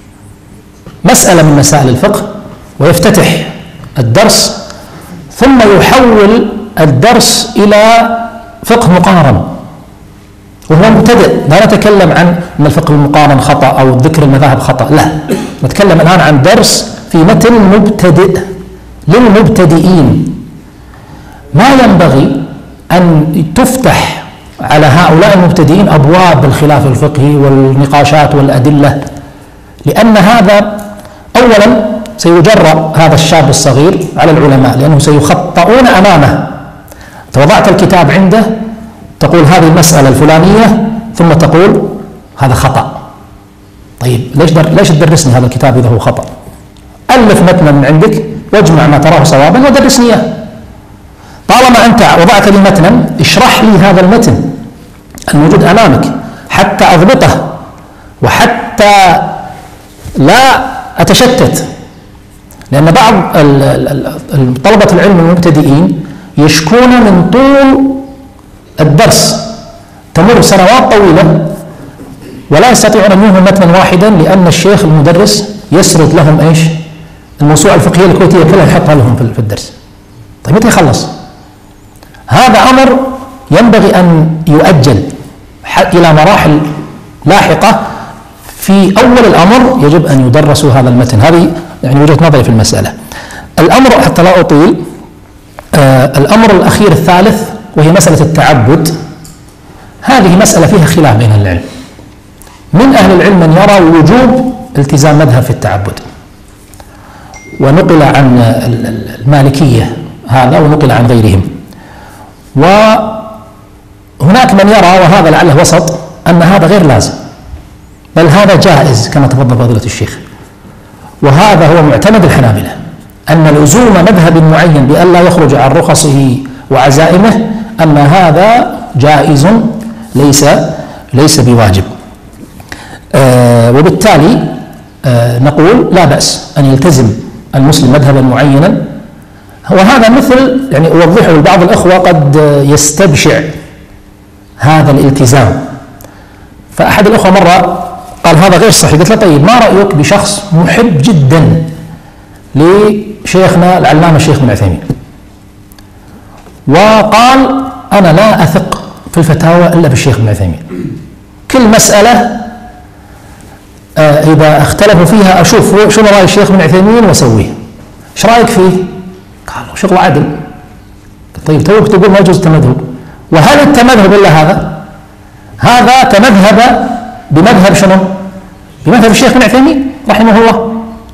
مسألة من مسائل الفقه ويفتتح الدرس، ثم يحول الدرس إلى فقه مقارن وهو مبتدئ. لا نتكلم عن أن الفقه المقارن خطأ أو ذكر المذاهب خطأ، لا، نتكلم الآن عن درس في متن مبتدئ للمبتدئين. ما ينبغي أن تفتح على هؤلاء المبتدئين أبواب الخلاف الفقهي والنقاشات والأدلة، لأن هذا أولا سيجرأ هذا الشاب الصغير على العلماء، لأنهم سيخطئون أمامه. وضعت الكتاب عنده تقول هذه المسألة الفلانية ثم تقول هذا خطأ. طيب ليش در... ليش تدرسني هذا الكتاب إذا هو خطأ؟ ألف متنا من عندك واجمع ما تراه صوابا ودرسني إياه. طالما أنت وضعت لي متنا اشرح لي هذا المتن الموجود أمامك حتى أضبطه وحتى لا أتشتت، لأن بعض طلبة العلم المبتدئين يشكون من طول الدرس، تمر سنوات طويلة ولا يستطيعون أن ينهوا متنا واحدا، لأن الشيخ المدرس يسرد لهم إيش؟ الموسوعة الفقهية الكويتية كلها يحطها لهم في الدرس. طيب متى يخلص؟ هذا أمر ينبغي أن يؤجل إلى مراحل لاحقة. في أول الأمر يجب أن يدرسوا هذا المتن. هذه يعني وجهة نظري في المسألة. الأمر حتى لا أطيل، آه الأمر الأخير الثالث وهي مسألة التعبد. هذه مسألة فيها خلاف بين العلم. من أهل العلم من يرى وجوب التزام مذهب في التعبد، ونقل عن المالكية هذا ونقل عن غيرهم، وهناك من يرى وهذا لعله وسط أن هذا غير لازم، بل هذا جائز كما تفضل فضيلة الشيخ. وهذا هو معتمد الحنابلة، أن لزوم مذهب معين بأن لا يخرج عن رخصه وعزائمه أن هذا جائز ليس ليس بواجب. آه وبالتالي آه نقول لا بأس أن يلتزم المسلم مذهبا معينا، وهذا مثل يعني أوضحه لبعض الأخوة قد يستبشع هذا الالتزام. فأحد الأخوة مرة قال هذا غير صحيح، قلت له طيب ما رأيك بشخص محب جدا لشيخنا العلامة الشيخ ابن عثيمين، وقال أنا لا أثق في الفتاوى إلا بالشيخ ابن عثيمين، كل مسألة آه إذا اختلفوا فيها أشوف شو رأي الشيخ ابن عثيمين وأسويه، إيش رأيك فيه؟ قال شغل عدل. طيب توك تقول ما يجوز التمذهب، وهل التمذهب إلا هذا؟ هذا تمذهب بمذهب شنو؟ بمذهب الشيخ ابن عثيمين رحمه الله.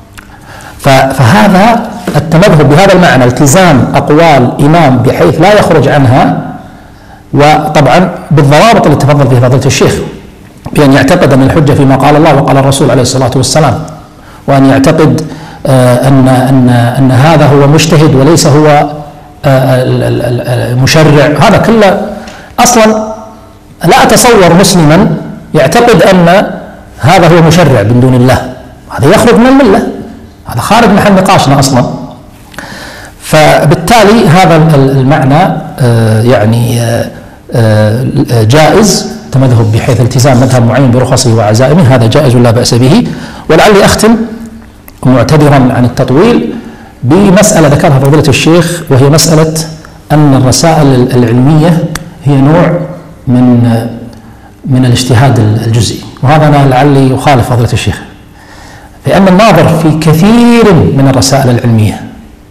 فهذا التمذهب بهذا المعنى التزام أقوال إمام بحيث لا يخرج عنها، وطبعا بالضوابط التي تفضل فيها فضيلة الشيخ، بأن يعتقد أن الحجة فيما قال الله وقال الرسول عليه الصلاة والسلام، وأن يعتقد آه أن أن أن هذا هو مجتهد وليس هو آه المشرع. هذا كله أصلا لا أتصور مسلما يعتقد أن هذا هو مشرع من دون الله، هذا يخرج من الملة، هذا خارج محل نقاشنا أصلا. فبالتالي هذا المعنى آه يعني آه جائز تمذهب بحيث التزام مذهب معين برخصه وعزائمه، هذا جائز لا بأس به. ولعلي أختم معتذرا عن التطويل بمسألة ذكرها فضيلة الشيخ، وهي مسألة أن الرسائل العلمية هي نوع من من الاجتهاد الجزئي، وهذا أنا لعلي أخالف فضيلة الشيخ، لأن الناظر في كثير من الرسائل العلمية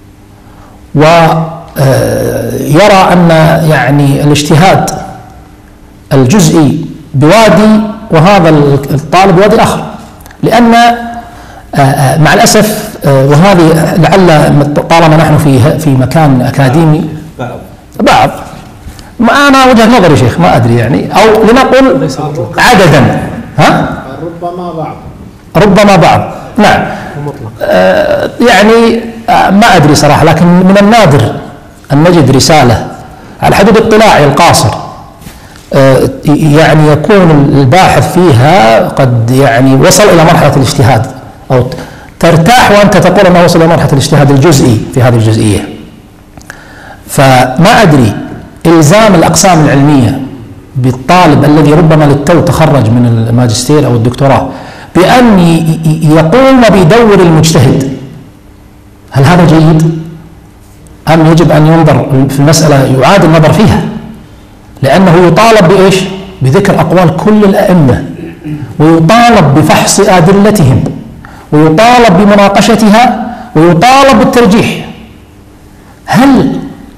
ويرى أن يعني الاجتهاد الجزئي بوادي وهذا الطالب بوادي آخر، لأن مع الأسف وهذه لعل طالما نحن في في مكان أكاديمي بعض ما أنا وجهة نظري شيخ ما أدري يعني، أو لنقل عددا ها ربما بعض ربما بعض نعم آه يعني آه ما أدري صراحة، لكن من النادر أن نجد رسالة على حدود اطلاعي القاصر آه يعني يكون الباحث فيها قد يعني وصل إلى مرحلة الاجتهاد، أو ترتاح وأنت تقول أنه وصل إلى مرحلة الاجتهاد الجزئي في هذه الجزئية. فما أدري إلزام الأقسام العلمية بالطالب الذي ربما للتو تخرج من الماجستير أو الدكتوراه بأن يقوم بدور المجتهد، هل هذا جيد؟ أم يجب أن ينظر في المسألة يعاد النظر فيها، لأنه يطالب بإيش؟ بذكر أقوال كل الأئمة، ويطالب بفحص أدلتهم، ويطالب بمناقشتها، ويطالب بالترجيح. هل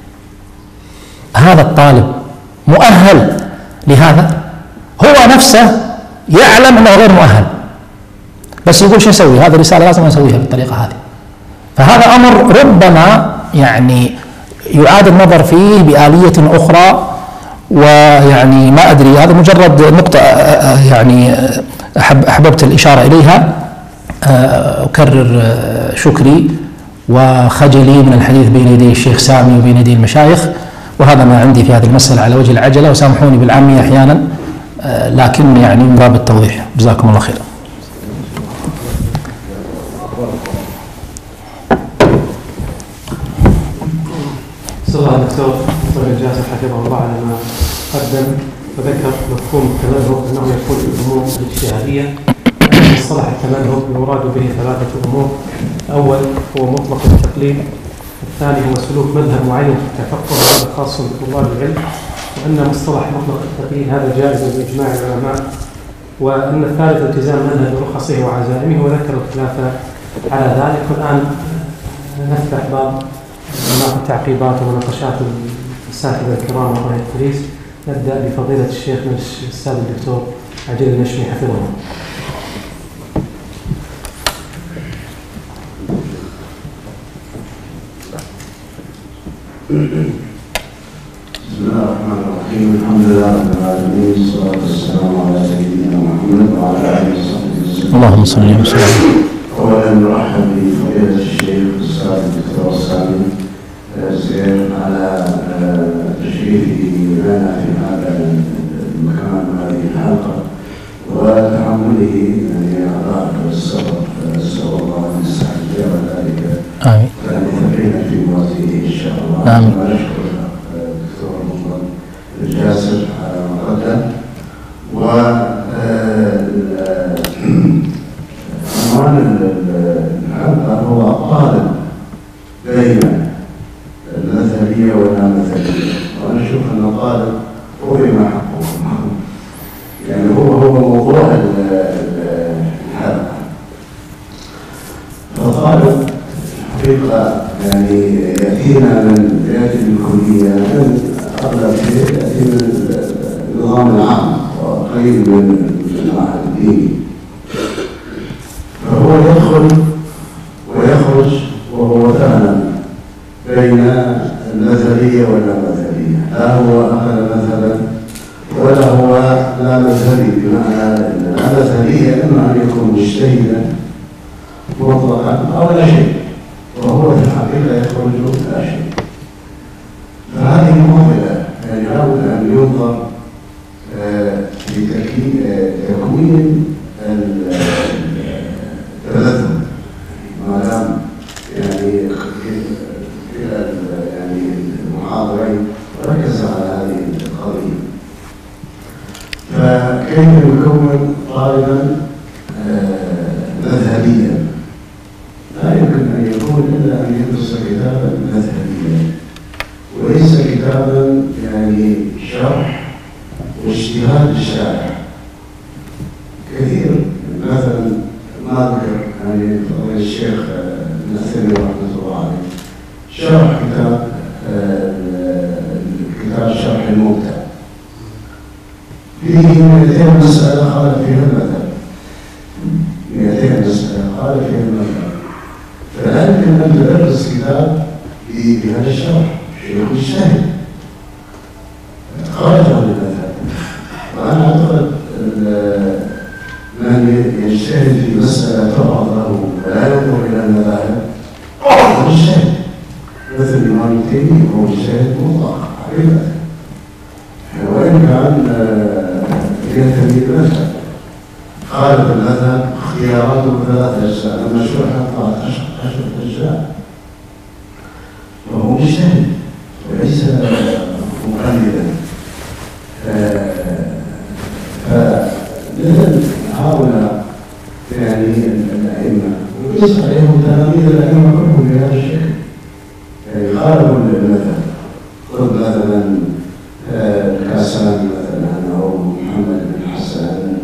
هذا الطالب مؤهل لهذا؟ هو نفسه يعلم أنه غير مؤهل، بس يقول شو أسوي؟ هذه الرسالة لازم أسويها بالطريقة هذه. فهذا أمر ربما يعني يعاد النظر فيه بآلية أخرى، ويعني ما أدري، هذا مجرد نقطة يعني أحب أحببت الإشارة إليها. أكرر شكري وخجلي من الحديث بين يدي الشيخ سامي وبين يدي المشايخ، وهذا ما عندي في هذه المسألة على وجه العجلة، وسامحوني بالعامية أحيانا، لكن يعني من باب التوضيح. جزاكم الله خيرا. صلى الله الدكتور طيب الجاسر حفظه الله على ما قدم وذكر مفهوم التمذهب انه يكون في الامور الاجتهاديه. مصطلح التمذهب يراد به ثلاثه امور: الاول هو مطلق التقليد، الثاني هو سلوك مذهب معين في التفقه وهذا خاص بطلاب العلم، وان مصطلح مطلق التقليد هذا جائز باجماع العلماء، وان الثالث التزام مذهب برخصه وعزائمه، وذكر الخلاف على ذلك. والان نفتح باب التعقيبات ومناقشات الاساتذه الكرام وقراء التدريس. نبدا بفضيله الشيخ الاستاذ الدكتور عجل النشمي حفظه الله. بسم الله الرحمن الرحيم. الحمد لله رب العالمين، والصلاه والسلام على سيدنا محمد وعلى اله وصحبه وسلم. اللهم صل وسلم. أولا نرحب بفضيلة الشيخ الأستاذ الدكتور سامي الزين على تشريفه لنا في هذا المكان وهذه الحلقة وتحمله يعني أعضاء السفر. نسأل الله أن يستحق ذلك آمين وأن يثقلنا في موازينه إن شاء الله. آمين. ونشكر الدكتور مفضل الجاسر على ما قدم. و عنوان الحلقة هو قارن بين المثلية واللامثلية، وأنا أشوف أن القارن هو ما حقه، يعني هو هو موضوع الحلقة. فالقارن حقيقة يعني يأتينا من يأتي الكلية من أغلب شيء يأتي من النظام العام وقليل من المعهد الديني، فهو يدخل ويخرج وهو فعلا بين المثلية واللامثلية، لا هو أخذ مثلا ولا هو لا مثلي، بمعنى أن المثلية إما أن يكون مجتهدا مطلقا أو لا شيء، وهو في الحقيقة يخرج لا شيء. فهذه معضلة، يعني لابد أن ينظر في تكوين التلذذ ما دام يعني إلى يعني المحاضرين ركز على هذه القضية. فكيف نكون طالبا مذهبيا؟ لا يمكن أن يكون إلا أن يدرس كتابا مذهبيا وليس كتابا يعني شرح واجتهاد الشارع. كثير مثلا ما أذكر يعني الشيخ النثري رحمه الله عليه شرح كتاب كتاب شرح الممتع فيه مئتين مسألة قال فيها المذهب، مئتين مسألة قال فيها المذهب. فلا يمكن أن تدرس كتاب بهذا الشرح، شيخ الشاهد خرج عن المذهب. وأنا أعتقد من يجتهد في مسألة تعرض له ولا ينظر إلى المذاهب هو مجتهد، مثل الإمام التيمي هو مجتهد مطلق حقيقة، وإن كان ينتمي للمذهب خالف المذهب اختياراته ثلاث أجزاء، لما شرحت قال عشرة أجزاء، وهو مجتهد وليس مقلدا. فلذا هؤلاء يعني الأئمة وليس عليهم تلاميذ الأئمة كلهم بهذا الشكل، يعني خالفوا المذهب. خذ مثلا الكاساني مثلا أو محمد بن حسن،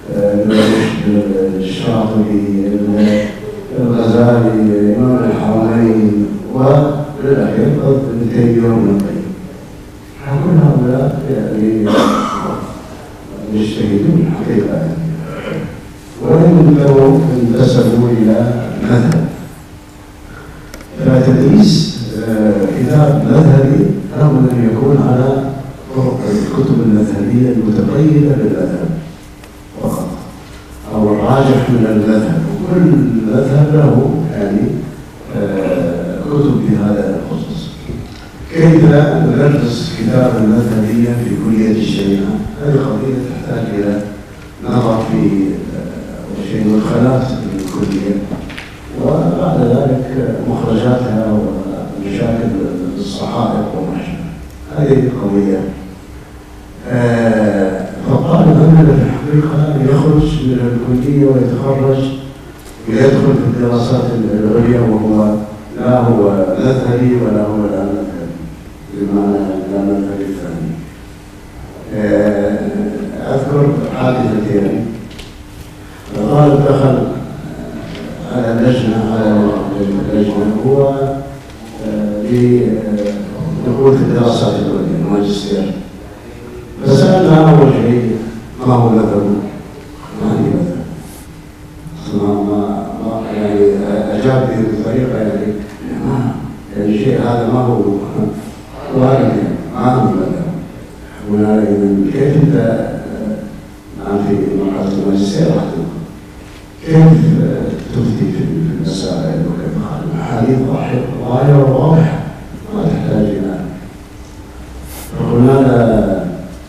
الشاطبي، الغزالي، إمام الحرمين، وللأخير ابن تيمية وابن القيم. كل هؤلاء يعني يجتهدون حقيقة وإن لو انتسبوا إلى مذهب. فتدريس كتاب مذهبي لابد أن يكون على طرق الكتب المذهبية المتقيدة للمذهب فقط أو الراجح من المذهب، وكل مذهب له يعني كتب في هذا الخصوص. كيف ندرس كتابا مذهبيا في كلية الشريعة؟ هذه قضية تحتاج إلى نظر في شيء مدخلات الكلية، وبعد ذلك مخرجاتها ومشاكل الصحائف وما شابه. هذه قضية. فالطالب عندنا في الحقيقة يخرج من الكلية ويتخرج ويدخل في الدراسات العليا وهو لا هو مذهبي ولا هو لا مذهبي، بمعنى لا مذهبي ثاني. أذكر حادثتين. الطالب دخل على اللجنة على اللجنة هو لدخول في الدراسات العليا الماجستير، فسألنا أول شيء ما هو مذهبه؟ ما هي مذهب؟ ما ما يعني أجاب به بطريقة يعني ما يعني الشيء هذا ما هو وارد، ما هو مذهب. قلنا إذا كيف أنت نعم في مرحلة الماجستير كيف تفتي في أحاديث ظاهرة وواضحة ما تحتاج إلى وهنا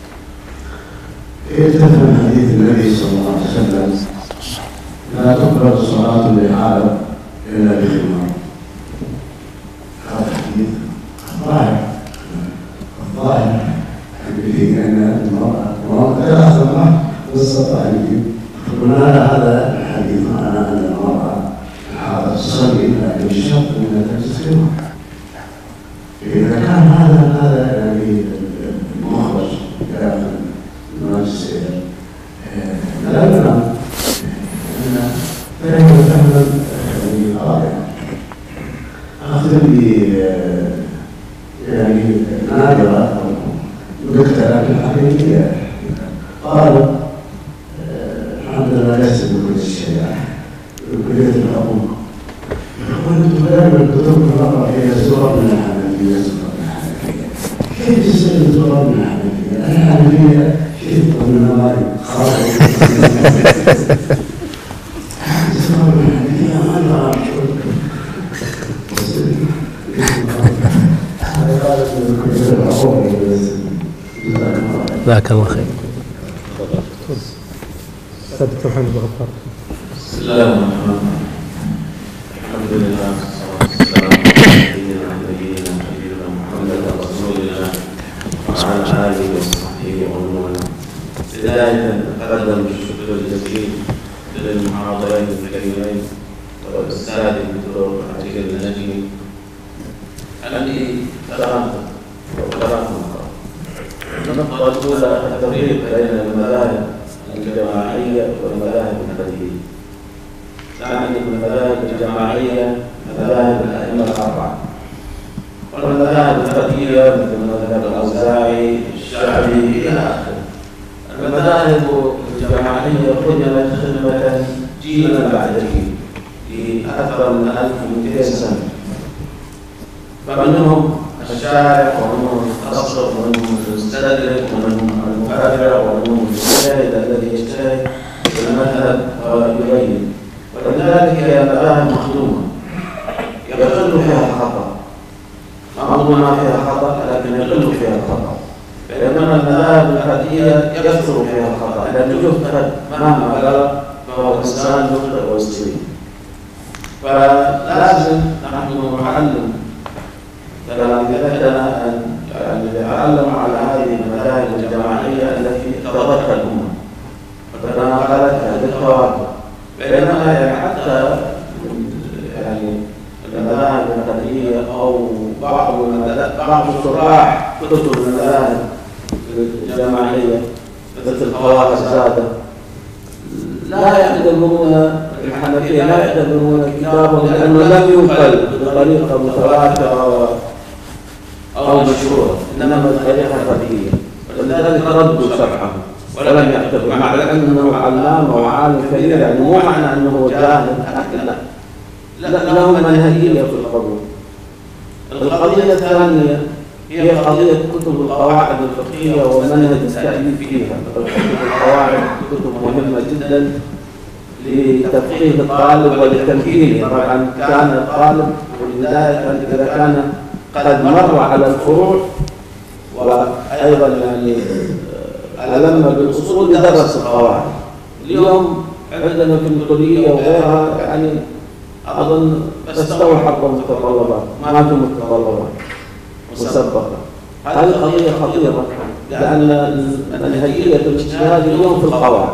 كيف تفهم حديث النبي صلى الله عليه وسلم لا تقبل صلاة الإحارة إلا بخمار. هذا حديث ظاهر الظاهر في أن المرأة ثلاث مرات تستطيع أن تجيب. فقلنا هذا الحديث معناه أن المرأة الحائض تصلي لكن الشرط أنها تلبس خمار. إذا كان هذا هذا يعني المخرج داخل الماجستير لا نعلم فهم فهما يعني رائعا. أخذ لي يعني نادرة أو دكتوراه حقيقية قال الحمد لله ليس بكل الشيء بكلية الحقوق. قلت دائما الكتب نقرأ فيها سورة من الحنفية سورة من الحنفية. كيف تصير سورة من الحنفية؟ الحنفية شفت من الماء خاصة سورة من الحنفية ما نرى جزاك الله خير. استاذ دكتور محمد الغفار. بسم الله الرحمن الرحيم. الحمد لله والصلاه والسلام على سيدنا نبينا حبيبنا محمد رسول الله وعلى اله وصحبه ومن والاه. بدايه اقدم الشكر الجزيل للمحاضرين الكريمين والاستاذ الدكتور عتيق النجمي الذي ترامت وتراكم. النقطه الاولى التفريق بين المذاهب الجماعيه والمذاهب الفرديه. يعني المذاهب الجماعيه مذاهب الائمه الاربعه، والمذاهب الفرديه مثل مذهب الاوزاعي الشعبي الى اخره. المذاهب الجماعيه خدمت خدمه جيلا بعد جيل لاكثر من ألف ومئتين سنه، فمنهم الشارع ومنهم المختصر ومنهم المستدرك ومنهم المفرع ومنهم المجتهد الذي يجتهد في المذهب ويبين. ولذلك هي مذاهب مخدومه يقل فيها الخطا، معظم ما فيها خطا لكن يقل فيها الخطا، بينما المذاهب الفرديه يكثر فيها الخطا لانه يفقد مهما بلغ فهو انسان يخطئ ويصيب. فلازم نحن نعلم تلامذتنا ان يعني نتعلم على هذه المذاهب الجماعيه التي تضخ الامه وتناقلتها بالتواتر، بينما يعني حتى يعني المذاهب الفرديه او بعض بعض الشراح كتب المذاهب الجماعيه مثل الفواحش زاده لا يعتبرون الحنفيه لا يعتبرون كتابهم لانه لم ينقل بطريقه متواتره او مشهوره، انما بطريقه فرديه، ولذلك ردوا شرحه ولم يعتبر، مع انه علامه وعالم كبير، يعني مو معنى انه جاهل، لكن لا لهم منهجيه في القبول. القضيه الثانيه هي قضيه كتب القواعد الفقهيه ومنهج التأليف فيها. كتب القواعد كتب مهمه جدا لتفقيه الطالب ولتمكينه. طبعا كان الطالب بدايه اذا كان قد مر على الفروع وايضا يعني ألم بالاصول يدرس القواعد. اليوم عندنا في الكليه وغيرها يعني اظن تستوحب المتطلبات، ما في متطلبات مسبقه. هذه قضيه خطيره لان منهجيه الاجتهاد اليوم في القواعد،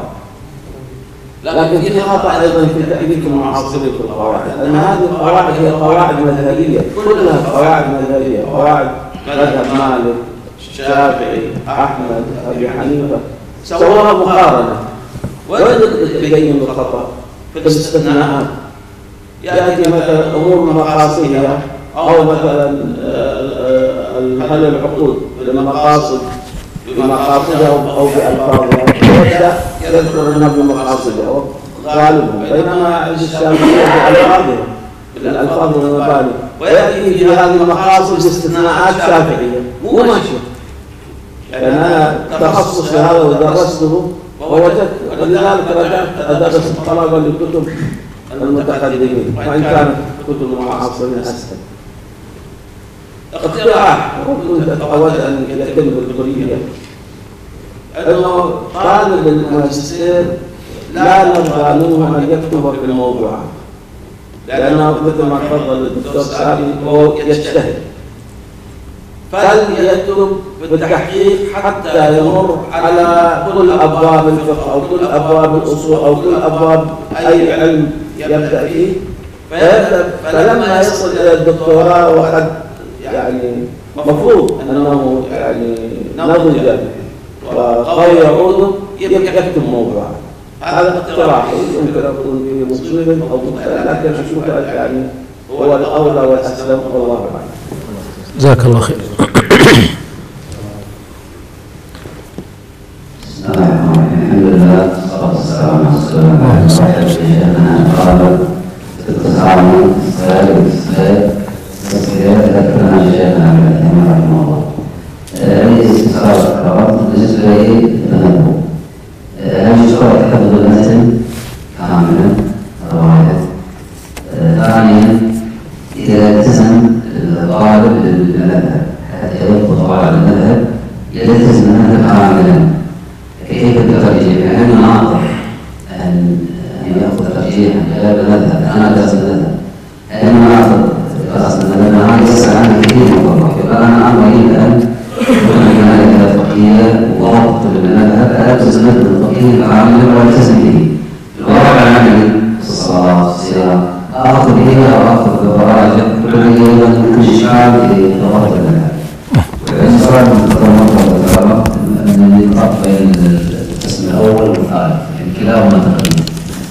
لكن في خطا ايضا في تأليف المعاصرين في القواعد، لان هذه القواعد هي قواعد مذهبيه، كلها قواعد مذهبيه، قواعد مذهب مالك، الشافعي، احمد، ابي حنيفه، سواها مقارنه وين تبين الخطا في الاستثناءات. ياتي مثلا امور مقاصدها او مثلا هل العقود بالمقاصد بمقاصدها او بالفاظها يبدا يذكر انها بمقاصدها غالبا، بينما عند الشافعيه بالالفاظ بالالفاظ والمباني، وياتي في هذه المقاصد استثناءات شافعيه مو ماشيه. يعني انا تخصص في هذا ودرسته ووجدت، ولذلك رجعت ادرس الطلبه لكتب المتقدمين، وإن كانت كتب المعاصرين أسهل. اقتراح وكنت أود أن يتم بالكلية أنه طالب الماجستير لا نرضى منه أن يكتب في الموضوع، لأنه مثل ما تفضل الدكتور سعدي هو يجتهد، فليكتب بالتحقيق حتى يمر على كل أبواب الفقه أو كل أبواب الأصول أو كل أبواب أي علم يبدأ فيه، فلما يصل إلى الدكتوراه وقد يعني مفروض أنه يعني نضج وقوي عوده يكتب موضوع. هذا اقتراح يمكن أن يكون فيه مصيبة أو مختلف، لكن أشوفه يعني هو الأولى والأسلم والله أعلم. جزاك الله خير. الحمد لله والصلاة والسلام على رسول الله. شيخنا قال في التسامح السائل السائل التسجيلات ذكرنا شيخنا عبد الرحمن رحمه الله. عندي استفسار أخرى بالنسبة للتنبؤ. هل يشترط حفظ المتن كاملا؟ هذا واحد. ثانيا إذا التزم الطالب بالمذهب حتى يضبط على المذهب يلتزم المذهب كاملا، كيف الترجيح؟ يعني أنا ناطق أن يأخذ ترجيحا غير المذهب، أنا أدرس المذهب، أنا ناطق درس المذهب، هذا يسأل عنه كثير من الله، فأنا أريد أن أكون هنالك فقهية وضبط بالمذهب، ألتزم المذهب الفقهي كاملا والتزم به. الواقع العملي في الصلاة في الصيام آخذ بها وآخذ ببراجع كلية من إشكال في ضبط المذهب. والإنسان من تضمن الدرجة أن يفرق بين القسم الأول والثالث، يعني كلاهما تقريبا.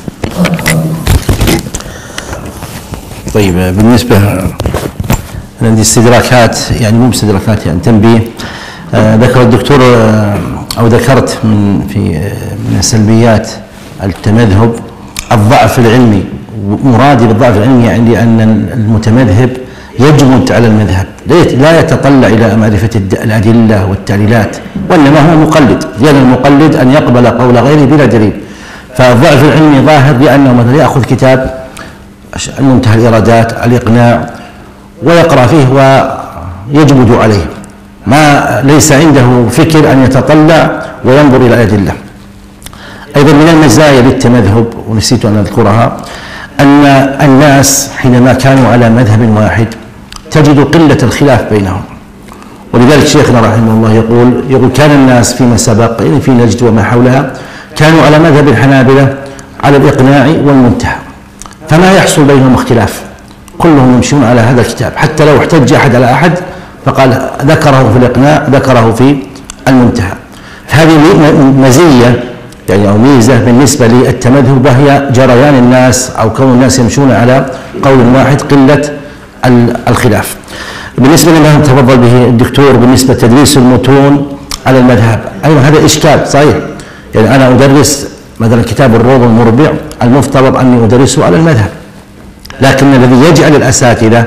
طيب بالنسبة عندي استدراكات، يعني مو استدراكات يعني تنبيه. آه ذكر الدكتور آه أو ذكرت من في آه من سلبيات التمذهب الضعف العلمي. مرادي بالضعف العلمي يعني أن المتمذهب يجمد على المذهب، لا يتطلع إلى معرفة الأدلة والتعليلات، وإنما هو مقلد، لأن المقلد أن يقبل قول غيره بلا دليل. فالضعف العلمي ظاهر لأنه مثلا يأخذ كتاب المنتهى الإرادات الإقناع ويقرأ فيه ويجمد عليه، ما ليس عنده فكر أن يتطلع وينظر إلى الأدلة. أيضا من المزايا للتمذهب ونسيت أن أذكرها أن الناس حينما كانوا على مذهب واحد تجد قلة الخلاف بينهم، ولذلك شيخنا رحمه الله يقول يقول كان الناس فيما سبق يعني في نجد وما حولها كانوا على مذهب الحنابلة على الإقناع والمنتهى، فما يحصل بينهم اختلاف، كلهم يمشون على هذا الكتاب، حتى لو احتج أحد على أحد فقال ذكره في الإقناع ذكره في المنتهى. فهذه مزية يعني أو ميزة بالنسبة للتمذهب، وهي جريان الناس أو كون الناس يمشون على قول واحد، قلة الخلاف. بالنسبة لما تفضل به الدكتور بالنسبة لتدريس المتون على المذهب، أيضا هذا إشكال صحيح، يعني أنا أدرس مثلا كتاب الروض المربع المفترض أني أدرسه على المذهب، لكن الذي يجعل الأساتذة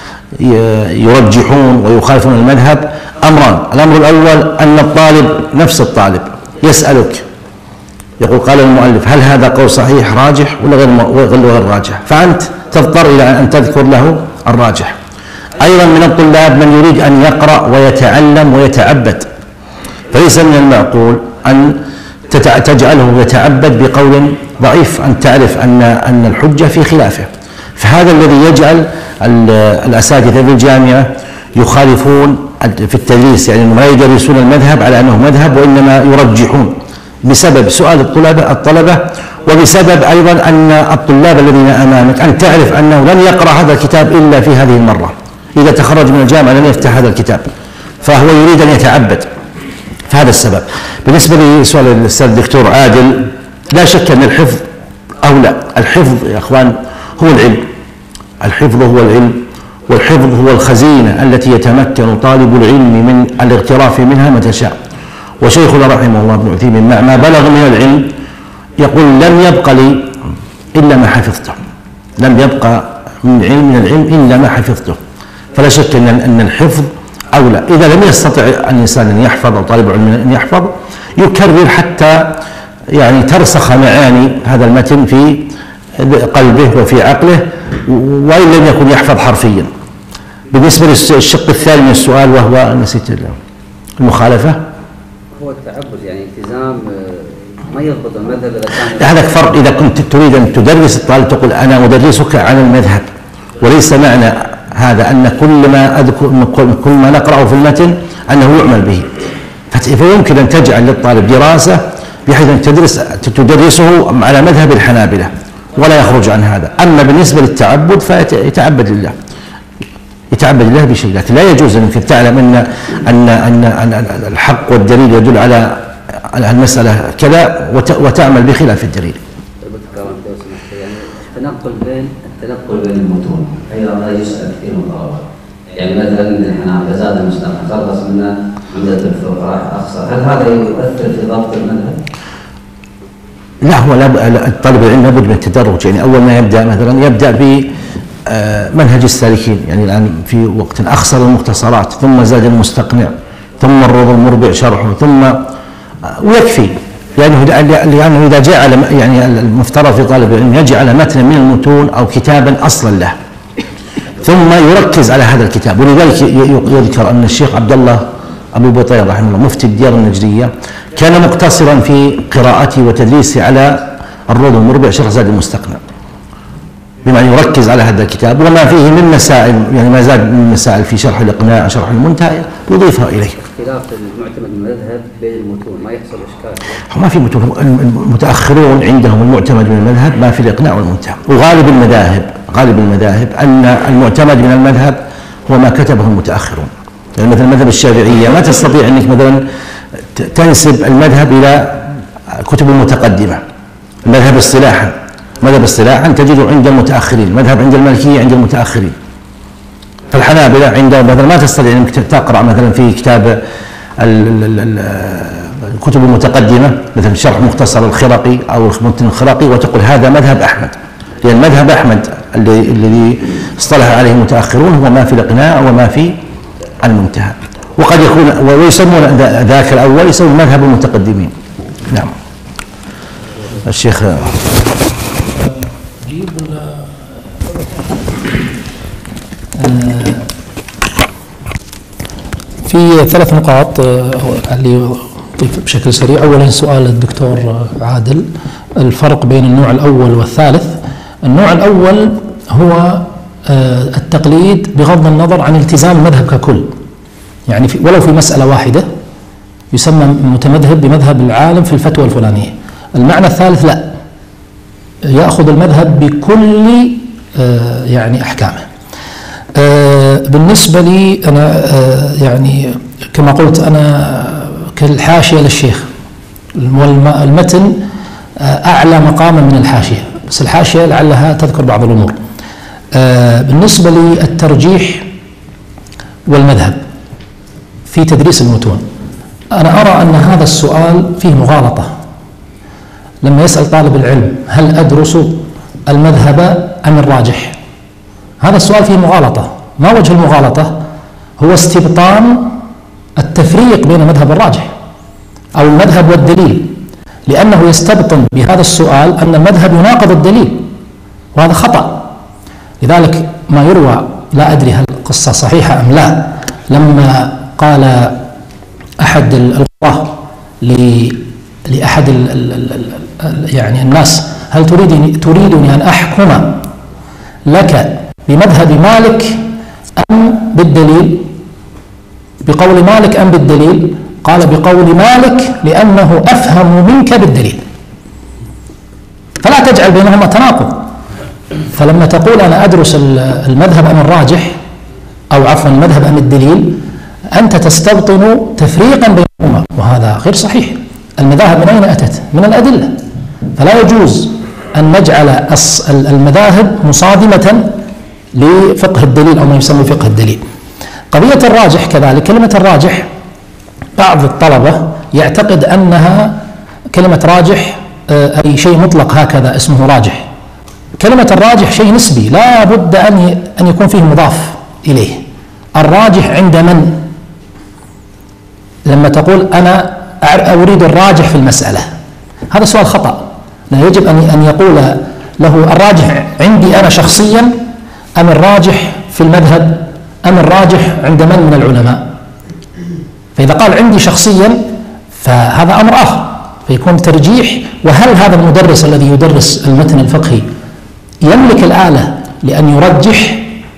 يرجحون ويخالفون المذهب أمران. الأمر الأول أن الطالب نفس الطالب يسألك يقول قال المؤلف هل هذا قول صحيح راجح ولا غير غير راجح، فأنت تضطر إلى أن تذكر له الراجح. أيضا من الطلاب من يريد أن يقرأ ويتعلم ويتعبد، فليس من المعقول أن تجعله يتعبد بقول ضعيف، أن تعرف أن أن الحجة في خلافه. فهذا الذي يجعل الأساتذة في الجامعة يخالفون في التدريس، يعني ما يدرسون المذهب على أنه مذهب وإنما يرجحون بسبب سؤال الطلبة الطلبة وبسبب أيضا أن الطلاب الذين أمامك أن تعرف أنه لن يقرأ هذا الكتاب إلا في هذه المرة، إذا تخرج من الجامعة لن يفتح هذا الكتاب، فهو يريد أن يتعبد، فهذا السبب. بالنسبة لسؤال الأستاذ الدكتور عادل، لا شك أن الحفظ أولى. الحفظ يا أخوان هو العلم، الحفظ هو العلم، والحفظ هو الخزينة التي يتمكن طالب العلم من الاغتراف منها متى شاء. وشيخنا رحمه الله ابن عثيمين مع ما بلغ من العلم يقول لم يبق لي إلا ما حفظته، لم يبقى من علم من العلم إلا ما حفظته. فلا شك أن أن الحفظ أولى. إذا لم يستطع الإنسان أن يحفظ أو طالب العلم أن يحفظ يكرر حتى يعني ترسخ معاني هذا المتن في قلبه وفي عقله، وإن لم يكن يحفظ حرفيا. بالنسبة للشق الثاني من السؤال وهو نسيت المخالفة، هو التعبد يعني التزام ما يضبط المذهب إذا كان هذا فرق. إذا كنت تريد أن تدرس الطالب تقول أنا أدرسك على المذهب، وليس معنى هذا أن كل ما أذكر كل ما نقرأه في المتن أنه يعمل به. فيمكن أن تجعل للطالب دراسة بحيث أن تدرس تدرسه على مذهب الحنابلة ولا يخرج عن هذا. أما بالنسبة للتعبد فيتعبد لله، يتعبد لله بشيء، لكن لا يجوز أنك تعلم أن أن أن, أن الحق والدليل يدل على على المسألة كذا وتعمل بخلاف الدليل. يعني التنقل بين التنقل بين المتون أيضا هذا يسأل كثير من الطلبة. يعني مثلا من الحنابلة زاد المستقبل خلص منه عمدة الفقه راح أخسر، هل هذا يؤثر في ضبط المذهب؟ لا، هو الطالب العلم لابد من التدرج. يعني أول ما يبدأ مثلا يبدأ بمنهج السالكين، يعني الآن في وقت أخسر المختصرات، ثم زاد المستقنع، ثم الروض المربع شرحه، ثم ويكفي. لأنه لأنه إذا جعل يعني المفترض في طالب العلم يجعل متنا من المتون أو كتابا أصلا له، ثم يركز على هذا الكتاب. ولذلك يذكر أن الشيخ عبد الله أبو بطير رحمه الله مفتي الديار النجدية كان مقتصرا في قراءته وتدريسه على الروض المربع شرح زاد المستقنع، بمعنى يركز على هذا الكتاب وما فيه من مسائل، يعني ما زاد من مسائل في شرح الإقناع شرح المنتهى يضيفها إليه. اختلاف المعتمد من المذهب بين المتون ما يحصل إشكال؟ ما في متون. المتأخرون عندهم المعتمد من المذهب ما في الإقناع والمنتهى. وغالب المذاهب غالب المذاهب أن المعتمد من المذهب هو ما كتبه المتأخرون. يعني مثلا المذهب الشافعية ما تستطيع أنك مثلا تنسب المذهب إلى كتب المتقدمة. المذهب اصطلاحا مذهب اصطلاحا تجده عند المتأخرين، المذهب عند المالكية عند المتأخرين. فالحنابلة عندهم مثلا ما تستطيع أنك تقرأ مثلا في كتاب الكتب المتقدمة مثل شرح مختصر الخرقي أو متن الخرقي وتقول هذا مذهب أحمد، لأن مذهب أحمد الذي اصطلح عليه المتأخرون هو ما في الإقناع وما في المنتهى. وقد يكون ويسمون ذاك الأول يسمون مذهب المتقدمين. نعم. الشيخ في ثلاث نقاط اللي أضيف بشكل سريع. أولا سؤال الدكتور عادل، الفرق بين النوع الأول والثالث. النوع الأول هو التقليد بغض النظر عن التزام المذهب ككل، يعني في ولو في مسألة واحدة يسمى متمذهب بمذهب العالم في الفتوى الفلانية. المعنى الثالث لا، يأخذ المذهب بكل يعني أحكامه. بالنسبة لي أنا يعني كما قلت أنا كالحاشية للشيخ، والمتن أعلى مقاما من الحاشية، بس الحاشية لعلها تذكر بعض الأمور. بالنسبة للترجيح والمذهب في تدريس المتون، أنا أرى أن هذا السؤال فيه مغالطة. لما يسأل طالب العلم هل أدرس المذهب أم الراجح، هذا السؤال فيه مغالطة. ما وجه المغالطة؟ هو استبطان التفريق بين المذهب الراجح أو المذهب والدليل، لأنه يستبطن بهذا السؤال أن المذهب يناقض الدليل، وهذا خطأ. لذلك ما يروى، لا أدري هل القصة صحيحة أم لا، لما قال أحد القضاة لأحد ال ال ال يعني الناس هل تريدني تريدني أن أحكم لك بمذهب مالك أم بالدليل؟ بقول مالك أم بالدليل؟ قال بقول مالك لأنه أفهم منك بالدليل. فلا تجعل بينهما تناقض. فلما تقول أنا أدرس المذهب أم الراجح أو عفوا المذهب أم الدليل، أنت تستبطن تفريقا بينهما، وهذا غير صحيح. المذاهب من أين أتت؟ من الأدلة. فلا يجوز أن نجعل المذاهب مصادمة لفقه الدليل أو ما يسمى فقه الدليل. قضية الراجح كذلك، كلمة الراجح بعض الطلبة يعتقد أنها كلمة راجح أي شيء مطلق هكذا اسمه راجح. كلمة الراجح شيء نسبي، لا بد أن أن يكون فيه مضاف إليه. الراجح عند من؟ لما تقول أنا أريد الراجح في المسألة، هذا سؤال خطأ. لا، يجب أن أن يقول له الراجح عندي أنا شخصيا أم الراجح في المذهب أم الراجح عند من من العلماء؟ فإذا قال عندي شخصيا فهذا أمر آخر، فيكون ترجيح. وهل هذا المدرس الذي يدرس المتن الفقهي يملك الآلة لأن يرجح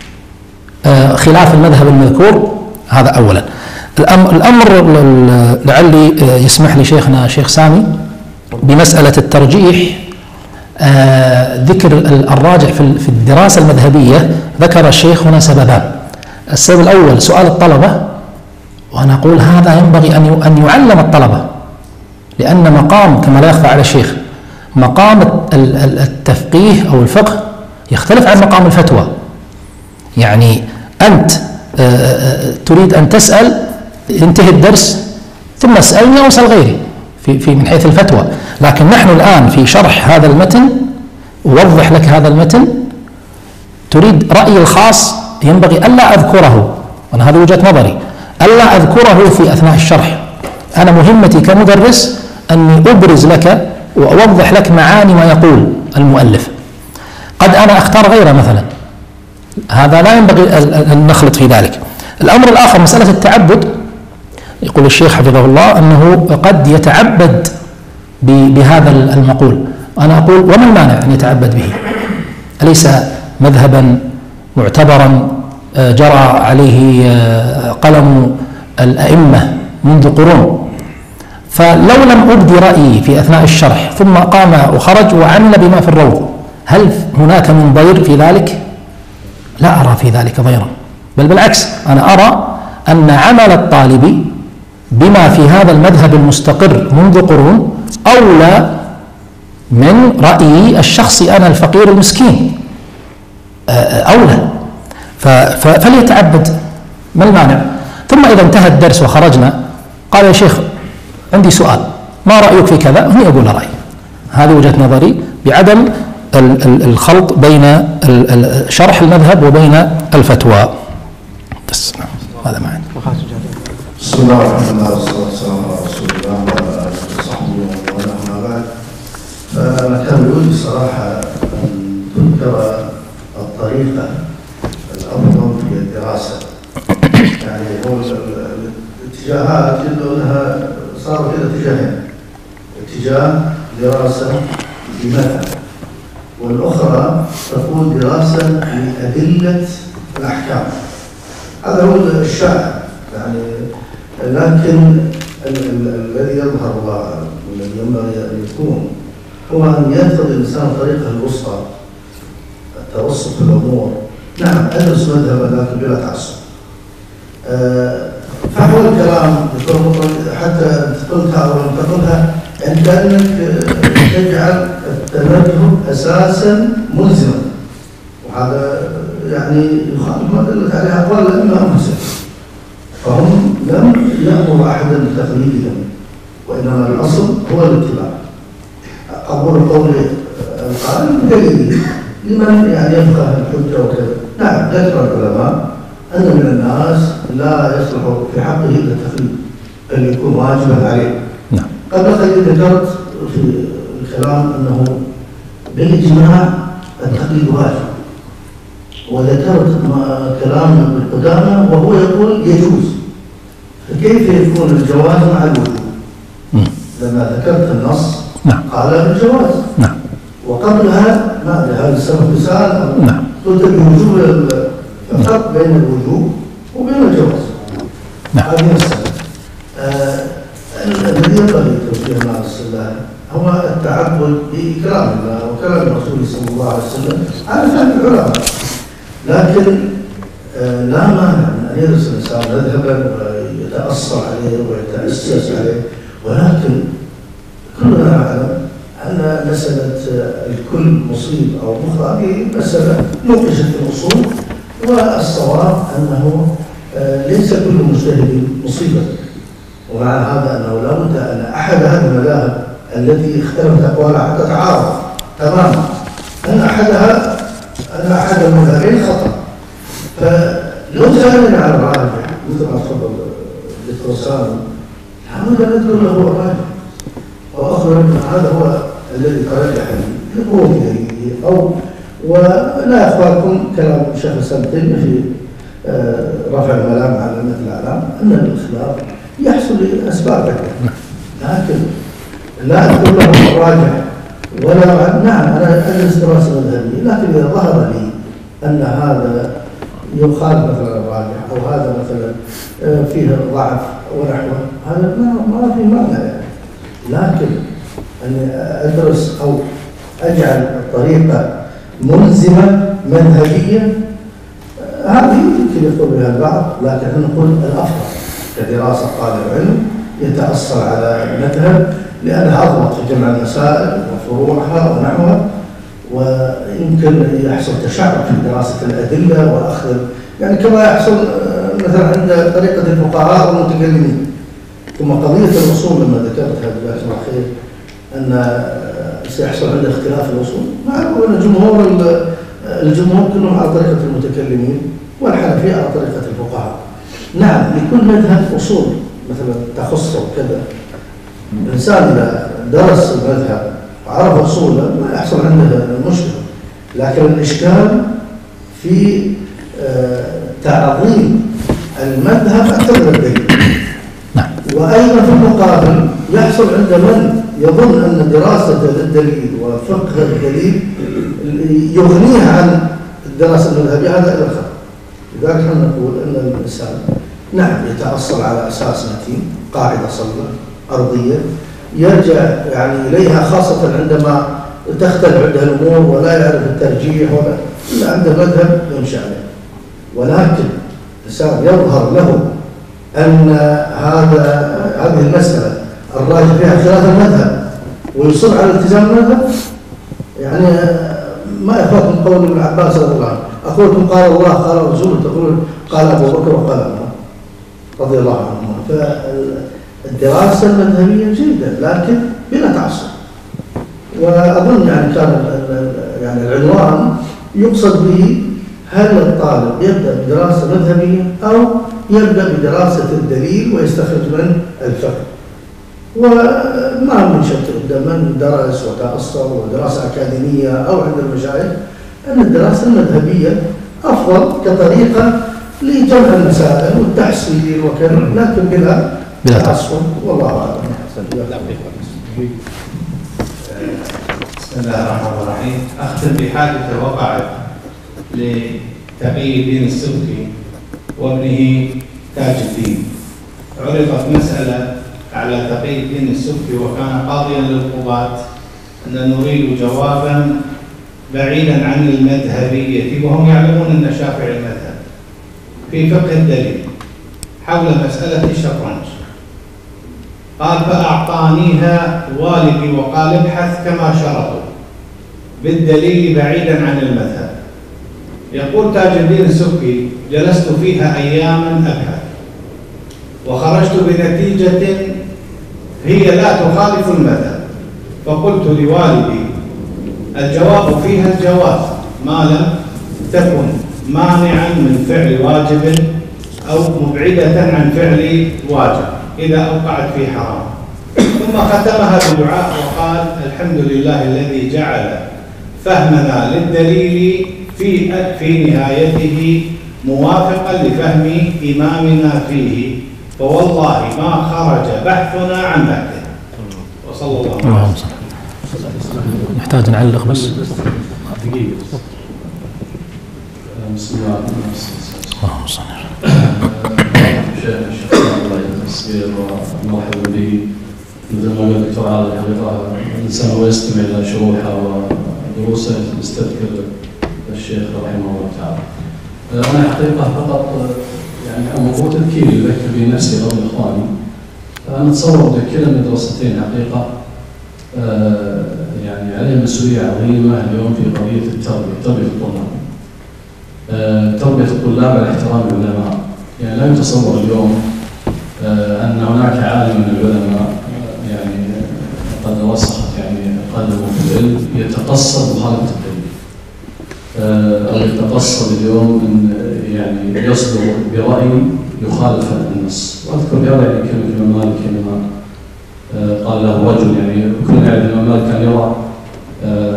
خلاف المذهب المذكور؟ هذا أولا. الأمر لعلي يسمح لي شيخنا شيخ سامي بمسألة الترجيح، ذكر الراجح في الدراسة المذهبية. ذكر الشيخ هنا سببان. السبب الأول سؤال الطلبة، وأنا أقول هذا ينبغي أن يعلم الطلبة، لأن مقام كما لا يخفى على الشيخ مقام التفقيه أو الفقه يختلف عن مقام الفتوى. يعني أنت تريد أن تسأل، ينتهي الدرس ثم اسألني أو اسأل غيري في في من حيث الفتوى، لكن نحن الآن في شرح هذا المتن، أوضح لك هذا المتن، تريد رأيي الخاص ينبغي ألا أذكره، وأنا هذه وجهة نظري، ألا أذكره في أثناء الشرح. أنا مهمتي كمدرس أني أبرز لك وأوضح لك معاني ما يقول المؤلف. قد أنا أختار غيره مثلا، هذا لا ينبغي أن نخلط في ذلك. الأمر الآخر مسألة التعبد. يقول الشيخ حفظه الله أنه قد يتعبد بهذا المقول. أنا أقول وما المانع أن يتعبد به؟ أليس مذهبا معتبرا جرى عليه قلم الأئمة منذ قرون؟ فلو لم أبدي رأيي في أثناء الشرح ثم قام وخرج وعمل بما في الروض، هل هناك من ضير في ذلك؟ لا أرى في ذلك ضيرا، بل بالعكس، أنا أرى أن عمل الطالب بما في هذا المذهب المستقر منذ قرون أولى من رأيي الشخصي أنا الفقير المسكين، أولى. فليتعبد، ما المانع؟ ثم إذا انتهى الدرس وخرجنا قال يا شيخ عندي سؤال، ما رأيك في كذا؟ هني أقول رأيي. هذه وجهة نظري بعدم الخلط بين شرح المذهب وبين الفتوى. بس هذا ما عندي. بسم الله الرحمن الرحيم، والصلاة والسلام على رسول الله وعلى آله وصحبه ومن والاه، أما بعد. فأنا كان بودي صراحة أن تذكر الطريقة الأفضل في الدراسة. يعني هو الاتجاهات يبدو أنها صار كذا اتجاهين، اتجاه دراسة بمذهب، والأخرى تكون دراسة لأدلة الأحكام. هذا هو الشائع يعني. لكن الذي يظهر والذي ينبغي أن يكون هو أن يتخذ الإنسان طريقه الوسطى، التوسط في الأمور. نعم أدرس مذهبا لكن بلا تعصب. فهو الكلام حتى قلتها أو لم تقلها، يعني كأنك تجعل التنبه أساسا ملزما، وهذا يعني يخالف ما دلت عليه أقوال الأئمة أنفسهم. فهم لم يأمر أحدا بتقليدهم، وإنما الأصل هو الاتباع. أقول قولي القائل دليل لمن يعني يفقه الحجة وكذا. نعم ذكر العلماء أن من الناس لا يصلح في حقه إلا التقليد، بل يكون واجبا عليه. نعم. قبل قليل ذكرت في الكلام أنه بالإجماع التقليد واجب، وذكرت كلام ابن قدامة وهو يقول يجوز. فكيف يكون الجواز مع الوجوب؟ لما ذكرت النص نعم. قال بالجواز. نعم. وقبلها ما هذا السبب مثال. نعم. قلت بوجوب الفرق بين الوجوب وبين الجواز. نعم. هذه مسألة. آه الذي ينبغي توجيه الناس له هو التعبد بكلام الله وكلام الرسول صلى الله عليه وسلم على فهم العلماء. لكن آه لا مانع من ان يدرس الانسان مذهبا ويتاصل عليه ويتاسس عليه، ولكن كلنا نعلم ان مساله الكل مصيب او مخطئ هذه مساله نوقشت في الاصول، والصواب انه آه ليس كل مجتهد مصيبا. ومع هذا انه لا بد ان احد هذه المذاهب التي اختلفت اقوالها حتى تعارض تماما ان احدها ان احد المذهبين خطا. فلو سالنا على الراجح مثل ما تفضل الدكتور سالم، لابد ان نذكر له الراجح واخبر ان هذا هو الذي ترجح لقوته به، أو ولا يخفاكم كلام الشيخ الإسلام تيمية في رفع الملام على أئمة الأعلام أن الإخلاف يحصل لأسباب كثيرة، لكن لا أقول له راجع ولا نعم أنا أدرس دراسة مذهبية، لكن إذا ظهر لي أن هذا يخالف مثلا الراجع أو هذا مثلا فيه ضعف ونحوه، هذا ما ما في معنى يعني. لكن أن أدرس أو أجعل الطريقة ملزمة مذهبية هذه يمكن يقول بها البعض، لكن احنا نقول الأفضل كدراسة طالب علم يتأصل على المذهب لأنها أضبط في جمع المسائل وفروعها ونحوها، ويمكن يحصل تشعب في دراسة الأدلة وأخذ يعني كما يحصل مثلا عند طريقة الفقهاء والمتكلمين. ثم قضية الأصول لما ذكرتها جزاك الله خير أن سيحصل عند اختلاف الأصول، معلوم أن جمهور الجمهور كلهم على طريقة المتكلمين والحنفية على طريقة الفقهاء. نعم لكل مذهب أصول مثلا تخصه كذا، الإنسان إذا درس المذهب وعرف أصوله ما يحصل عنده مشكلة، لكن الإشكال في تعظيم المذهب أكثر من الدليل. وأيضا في المقابل يحصل عند من يظن أن دراسة الدليل وفقه الدليل يغنيه عن الدراسة المذهبية، هذا إلى الخطأ. لذلك نحن نقول أن الإنسان نعم يتأصل على أساس متين، قاعدة صلبة أرضية يرجع يعني إليها، خاصة عندما تختلف عنده الأمور ولا يعرف الترجيح ولا إلا عنده مذهب يمشي عليه. ولكن الإنسان يظهر له أن هذا هذه المسألة الراجح فيها خلاف المذهب ويصر على التزام المذهب، يعني ما يخافكم قول ابن عباس رضي الله عنه، أقول لكم قال الله قال رسوله، تقول قال أبو بكر وقال عمر رضي الله عنهما. فالدراسة المذهبية جيدة لكن بلا تعصب. وأظن يعني كان يعني العنوان يقصد به هل الطالب يبدأ بدراسة مذهبية أو يبدأ بدراسة الدليل ويستخرج منه الفقه. وما من شك من درس وتأصل ودراسة أكاديمية أو عند المشايخ أن الدراسة المذهبية أفضل كطريقة لجمع المسائل والتحصيل وكذا، لكن بلا تعصب. والله أعلم. بسم الله الرحمن الرحيم. أختم بحادثة وقعت لتقي الدين السبكي وابنه تاج الدين. عرضت مسألة على تقي الدين السبكي وكان قاضيا للقضاة أن نريد جوابا بعيدا عن المذهبية، وهم يعلمون أن الشافعي المذهب في فقه الدليل حول مسألة الشطرنج. قال فأعطانيها والدي وقال ابحث كما شرطوا بالدليل بعيدا عن المذهب. يقول تاج الدين السبكي جلست فيها أياما أبحث وخرجت بنتيجة هي لا تخالف المذهب، فقلت لوالدي الجواب فيها الجواز ما لم تكن مانعا من فعل واجب أو مبعدة عن فعل واجب إذا أوقعت في حرام. ثم ختمها بدعاء وقال الحمد لله الذي جعل فهمنا للدليل في في نهايته موافقا لفهم إمامنا فيه، فوالله ما خرج بحثنا عن بحثه. وصلى الله عليه وسلم. نحتاج نعلق بس دقيقة. بسم الله الرحمن الرحيم. اللهم صل شيخ الشيخ الله التصوير ومرحبا به. مثل ما قال الدكتور عادل الحقيقة الإنسان هو يستمع إلى شروحه ودروسه يستذكر الشيخ رحمه الله تعالى. أنا حقيقة فقط يعني موضوع تذكيري أذكر به نفسي أو إخواني. أنا أتصور مذكرا من دراستين حقيقة يعني عليه مسؤولية عظيمة اليوم في قضية التربية، تربية الطلاب. تربية الطلاب على احترام العلماء، يعني لا يتصور اليوم أن هناك عالم من العلماء يعني قد رسخت يعني قدمه في العلم يتقصد مخالفة الدليل، أو يتقصد اليوم أن يعني يصدر برأي يخالف النص. وأذكر بهذا يعني كلمة الإمام مالك عندما قال له رجل، يعني كلنا يعرف الإمام مالك كان يرى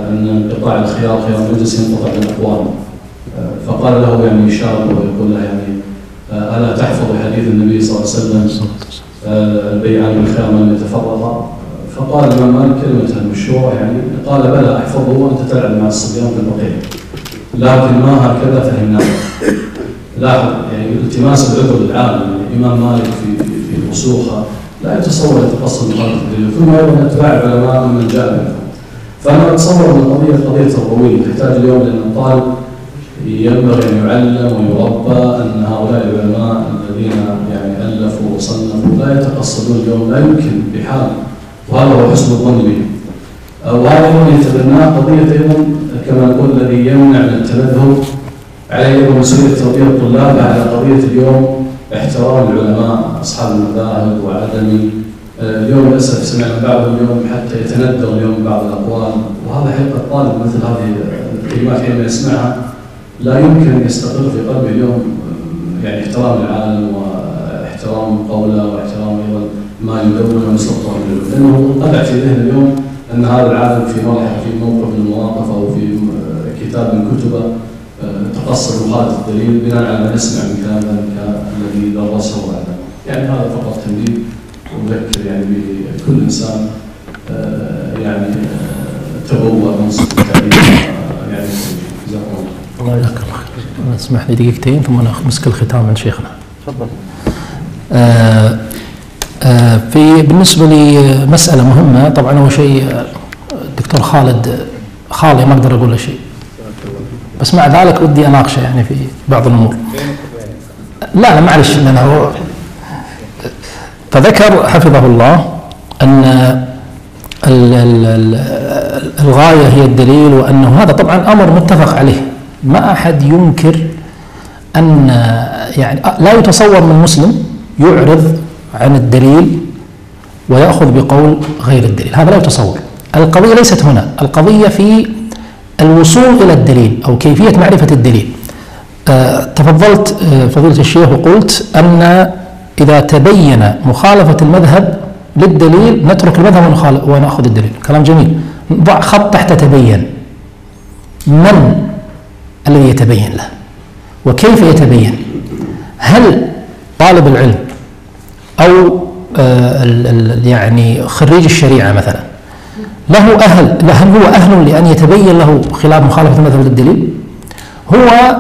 أن انقطاع الخيار خيار المجلس ينقطع بالأقوال، فقال له يعني يشار ويقول له يعني ألا تحفظ حديث النبي صلى الله عليه وسلم البيعان بالخيار من يتفرقا؟ فقال الإمام مالك كلمة المشهورة يعني قال بلى أحفظه وأنت تلعب مع الصبيان في البقيع، لكن ما هكذا فهمناه. لاحظ يعني التماس العذر للعالم، يعني الإمام مالك في في رسوخها لا يتصور يتقصد مخالفة الدليل، ثم أيضا أتباع العلماء من جاء منهم. فأنا أتصور أن القضية قضية تربوية تحتاج اليوم لأن الطالب ينبغي أن يعلم ويربى أن هؤلاء العلماء الذين يعني ألفوا وصنفوا لا يتقصدون اليوم، لا يمكن بحال، وهذا هو حسن الظن بهم. وهذا أيضا يتبناه قضية أيضا كما نقول الذي يمنع من التمذهب عليه مسؤولية تربية الطلاب على قضية اليوم احترام العلماء أصحاب المذاهب وعدم اليوم للأسف سمعنا بعضهم اليوم حتى يتندر اليوم بعض الأقوال، وهذا حقيقة الطالب مثل هذه الكلمات حينما يسمعها لا يمكن أن يستقر في قلبه اليوم يعني احترام العالم واحترام قوله واحترام أيضا ما يدون ويسلطه منه، لأنه انقطع في ذهن اليوم أن هذا العالم في مرحلة في موقف من المواقف أو في كتاب من كتبه تقصد مخالفة الدليل بناء على ما نسمع من كلام ذلك الذي درسه وعلمه. يعني هذا فقط تمديد وذكر يعني بكل إنسان يعني تبوأ منصب التعليم يعني جزاكم الله. جزاك الله خير. اسمح لي دقيقتين ثم نمسك الختام من شيخنا. تفضل. آه آه في بالنسبة لي مسألة مهمة، طبعا أول شيء الدكتور خالد خالي ما أقدر أقول له شيء، بس مع ذلك ودي أناقشه يعني في بعض الأمور. لا لا معلش، لأنه هو فذكر حفظه الله أن الغاية هي الدليل، وأنه هذا طبعا أمر متفق عليه، ما أحد ينكر أن يعني لا يتصور من مسلم يعرض عن الدليل ويأخذ بقول غير الدليل، هذا لا يتصور. القضية ليست هنا، القضية في الوصول إلى الدليل أو كيفية معرفة الدليل. أه تفضلت أه فضيلة الشيخ وقلت أن إذا تبين مخالفة المذهب للدليل نترك المذهب ونأخذ الدليل، كلام جميل. ضع خط تحت تبين. من الذي يتبين له وكيف يتبين؟ هل طالب العلم أو أه يعني خريج الشريعة مثلا له أهل، هل هو أهل لأن يتبين له خلاف مخالفة المذهب للدليل؟ هو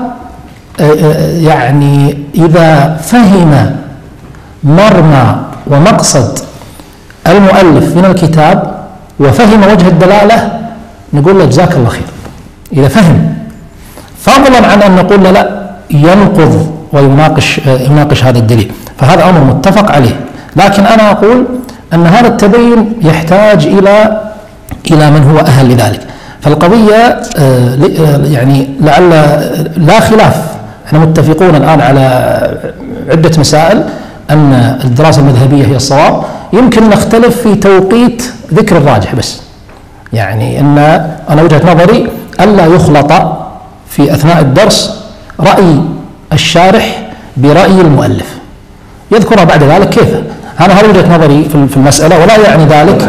يعني إذا فهم مرمى ومقصد المؤلف من الكتاب وفهم وجه الدلالة نقول له جزاك الله خير، إذا فهم، فضلا عن أن نقول له لا ينقض ويناقش يناقش هذا الدليل، فهذا أمر متفق عليه. لكن أنا أقول أن هذا التبين يحتاج إلى إلى من هو أهل لذلك. فالقضية يعني لعل لا خلاف، احنا متفقون الآن على عدة مسائل أن الدراسة المذهبية هي الصواب، يمكن نختلف في توقيت ذكر الراجح بس. يعني أن أنا وجهة نظري ألا يخلط في أثناء الدرس رأي الشارح برأي المؤلف، يذكرها بعد ذلك كيف. أنا هذه وجهة نظري في المسألة، ولا يعني ذلك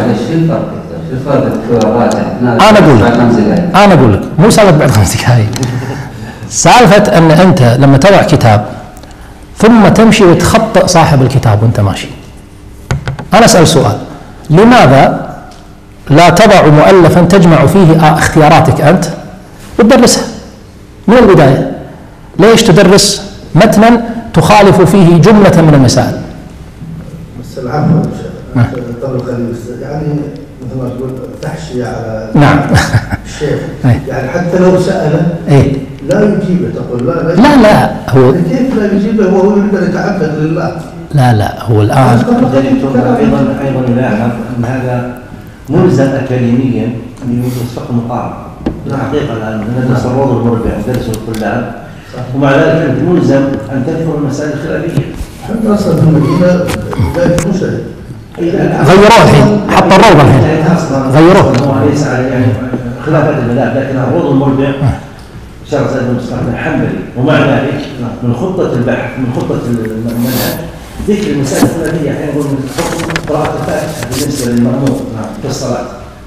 أنا أقول لك أنا أقول لك مو سالفة بعد خمس دقائق، سالفة أن أنت لما تضع كتاب ثم تمشي وتخطئ صاحب الكتاب وأنت ماشي. أنا أسأل سؤال، لماذا لا تضع مؤلفا تجمع فيه اختياراتك أنت وتدرسها من البداية؟ ليش تدرس متنا تخالف فيه جملة من المسائل؟ بس العفو يعني مثل ما تقول تحشي على نعم الشيخ يعني حتى لو سأله إيه؟ لا يجيبه، تقول لا لا لا, لا هو كيف لا يجيبه وهو يقدر يتعبد لله؟ لا لا هو الآن أيضا أيضا نلاحظ أن هذا ملزم أكاديميا أن يوفق مقارنة. الحقيقة الآن ندرس الروض المربع ندرس الطلاب، ومع ذلك أنت ملزم أن تذكر المسائل الخلافية. حتى أصلا في المدينة بداية مشاهد غيروه الحين، حط الروضة الحين غيروه. هو ليس على يعني خلافات المذاهب، لكن الروض المربع شرع سيد المستقبل الحنبلي، ومع ذلك من خطة البحث من خطة المنهج ذكر المسائل الخلافية، يعني يقول من حكم قراءة الفاتحة بالنسبة للمأموم في الصلاة،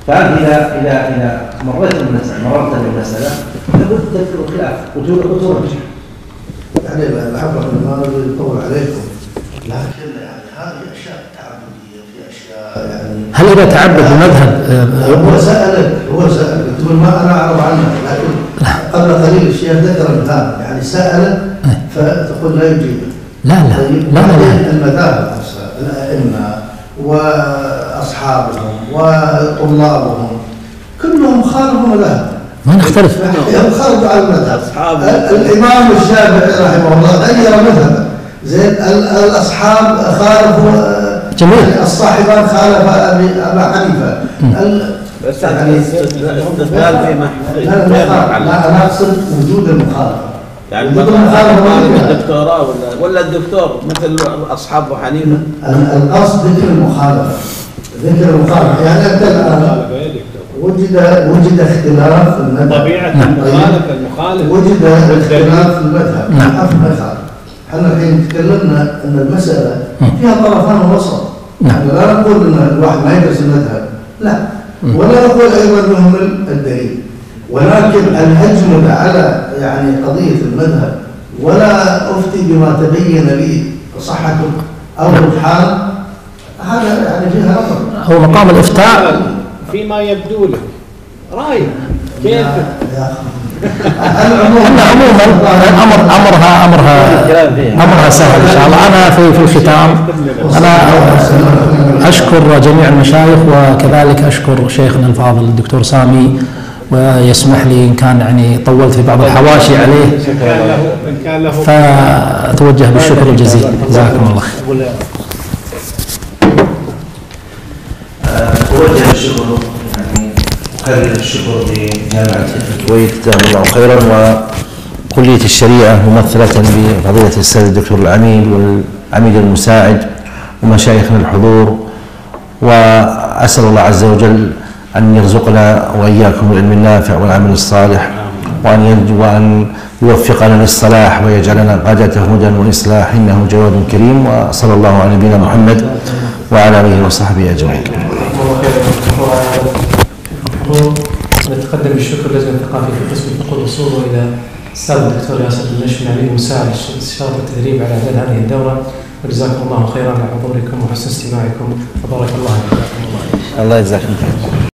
فأنت إذا إذا إذا مريت المسألة مررت بالمسألة لابد تذكر الخلاف وترجح. يعني الحفظ ما نريد نطول عليكم، لكن يعني هذه أشياء تعبدية في أشياء يعني. هل إذا تعبد بمذهب هو سألك هو سألك تقول ما أنا أعرف عنها، لكن قبل قليل الشيخ ذكر مثال يعني سألك فتقول لا يجيب. لا لا طيب لا لا المذاهب نفسها الأئمة وأصحابهم وطلابهم كلهم خالفوا مذاهب. ما نختلف. هم خرجوا على المذهب. الإمام الشافعي رحمه الله غير مذهبه. زين الأصحاب خالفوا. جميل. الصاحبان خالف أبا حنيفة. بس يعني استدلال في لا أنا أقصد وجود المخالفة. يعني المخالفة الدكتوراه ولا ولا الدكتور مثل أصحاب أبو حنيفة. القصد ذكر المخالفة. ذكر المخالفة يعني أنت الآن وجد وجد اختلاف في المذهب. طبيعة المخالف المخالف وجد اختلاف في المذهب. نعم. احنا الحين تكلمنا ان المسألة فيها طرفان ووسط. نعم. لا نقول ان الواحد ما يدرس المذهب، لا. ولا نقول ايضا نهمل الدليل. ولكن ان اجمد على يعني قضية المذهب ولا افتي بما تبين لي صحته او الحال، هذا يعني فيها نظر. هو مقام الافتاء فيما يبدو لك رأي كيف؟ عموما امر امرها امرها امرها سهل ان شاء الله. انا في في الختام انا اشكر جميع المشايخ وكذلك اشكر شيخنا الفاضل الدكتور سامي، ويسمح لي ان كان يعني طولت في بعض الحواشي عليه فاتوجه بالشكر الجزيل. جزاكم الله خير. أوجه الشكر يعني أكرر الشكر لجامعة الكويت جزاهم الله خيرا وكلية الشريعة ممثلة بفضيلة السيد الدكتور العميد والعميد المساعد ومشايخنا الحضور، وأسأل الله عز وجل أن يرزقنا وإياكم العلم النافع والعمل الصالح، وأن وأن يوفقنا للصلاح ويجعلنا قادة هدى وإصلاح، إنه جواد كريم. وصلى الله على نبينا محمد وعلى آله وصحبه أجمعين. نتقدم بالشكر لجنة الثقافية في قسم الفقه والأصول وإلى الأستاذ الدكتور ياسر النشمي العميد المساعد استشارة التدريب على إعداد هذه الدورة، وجزاكم الله خيرا على حضوركم وحسن استماعكم وبارك الله فيكم. الله يجزاكم خير.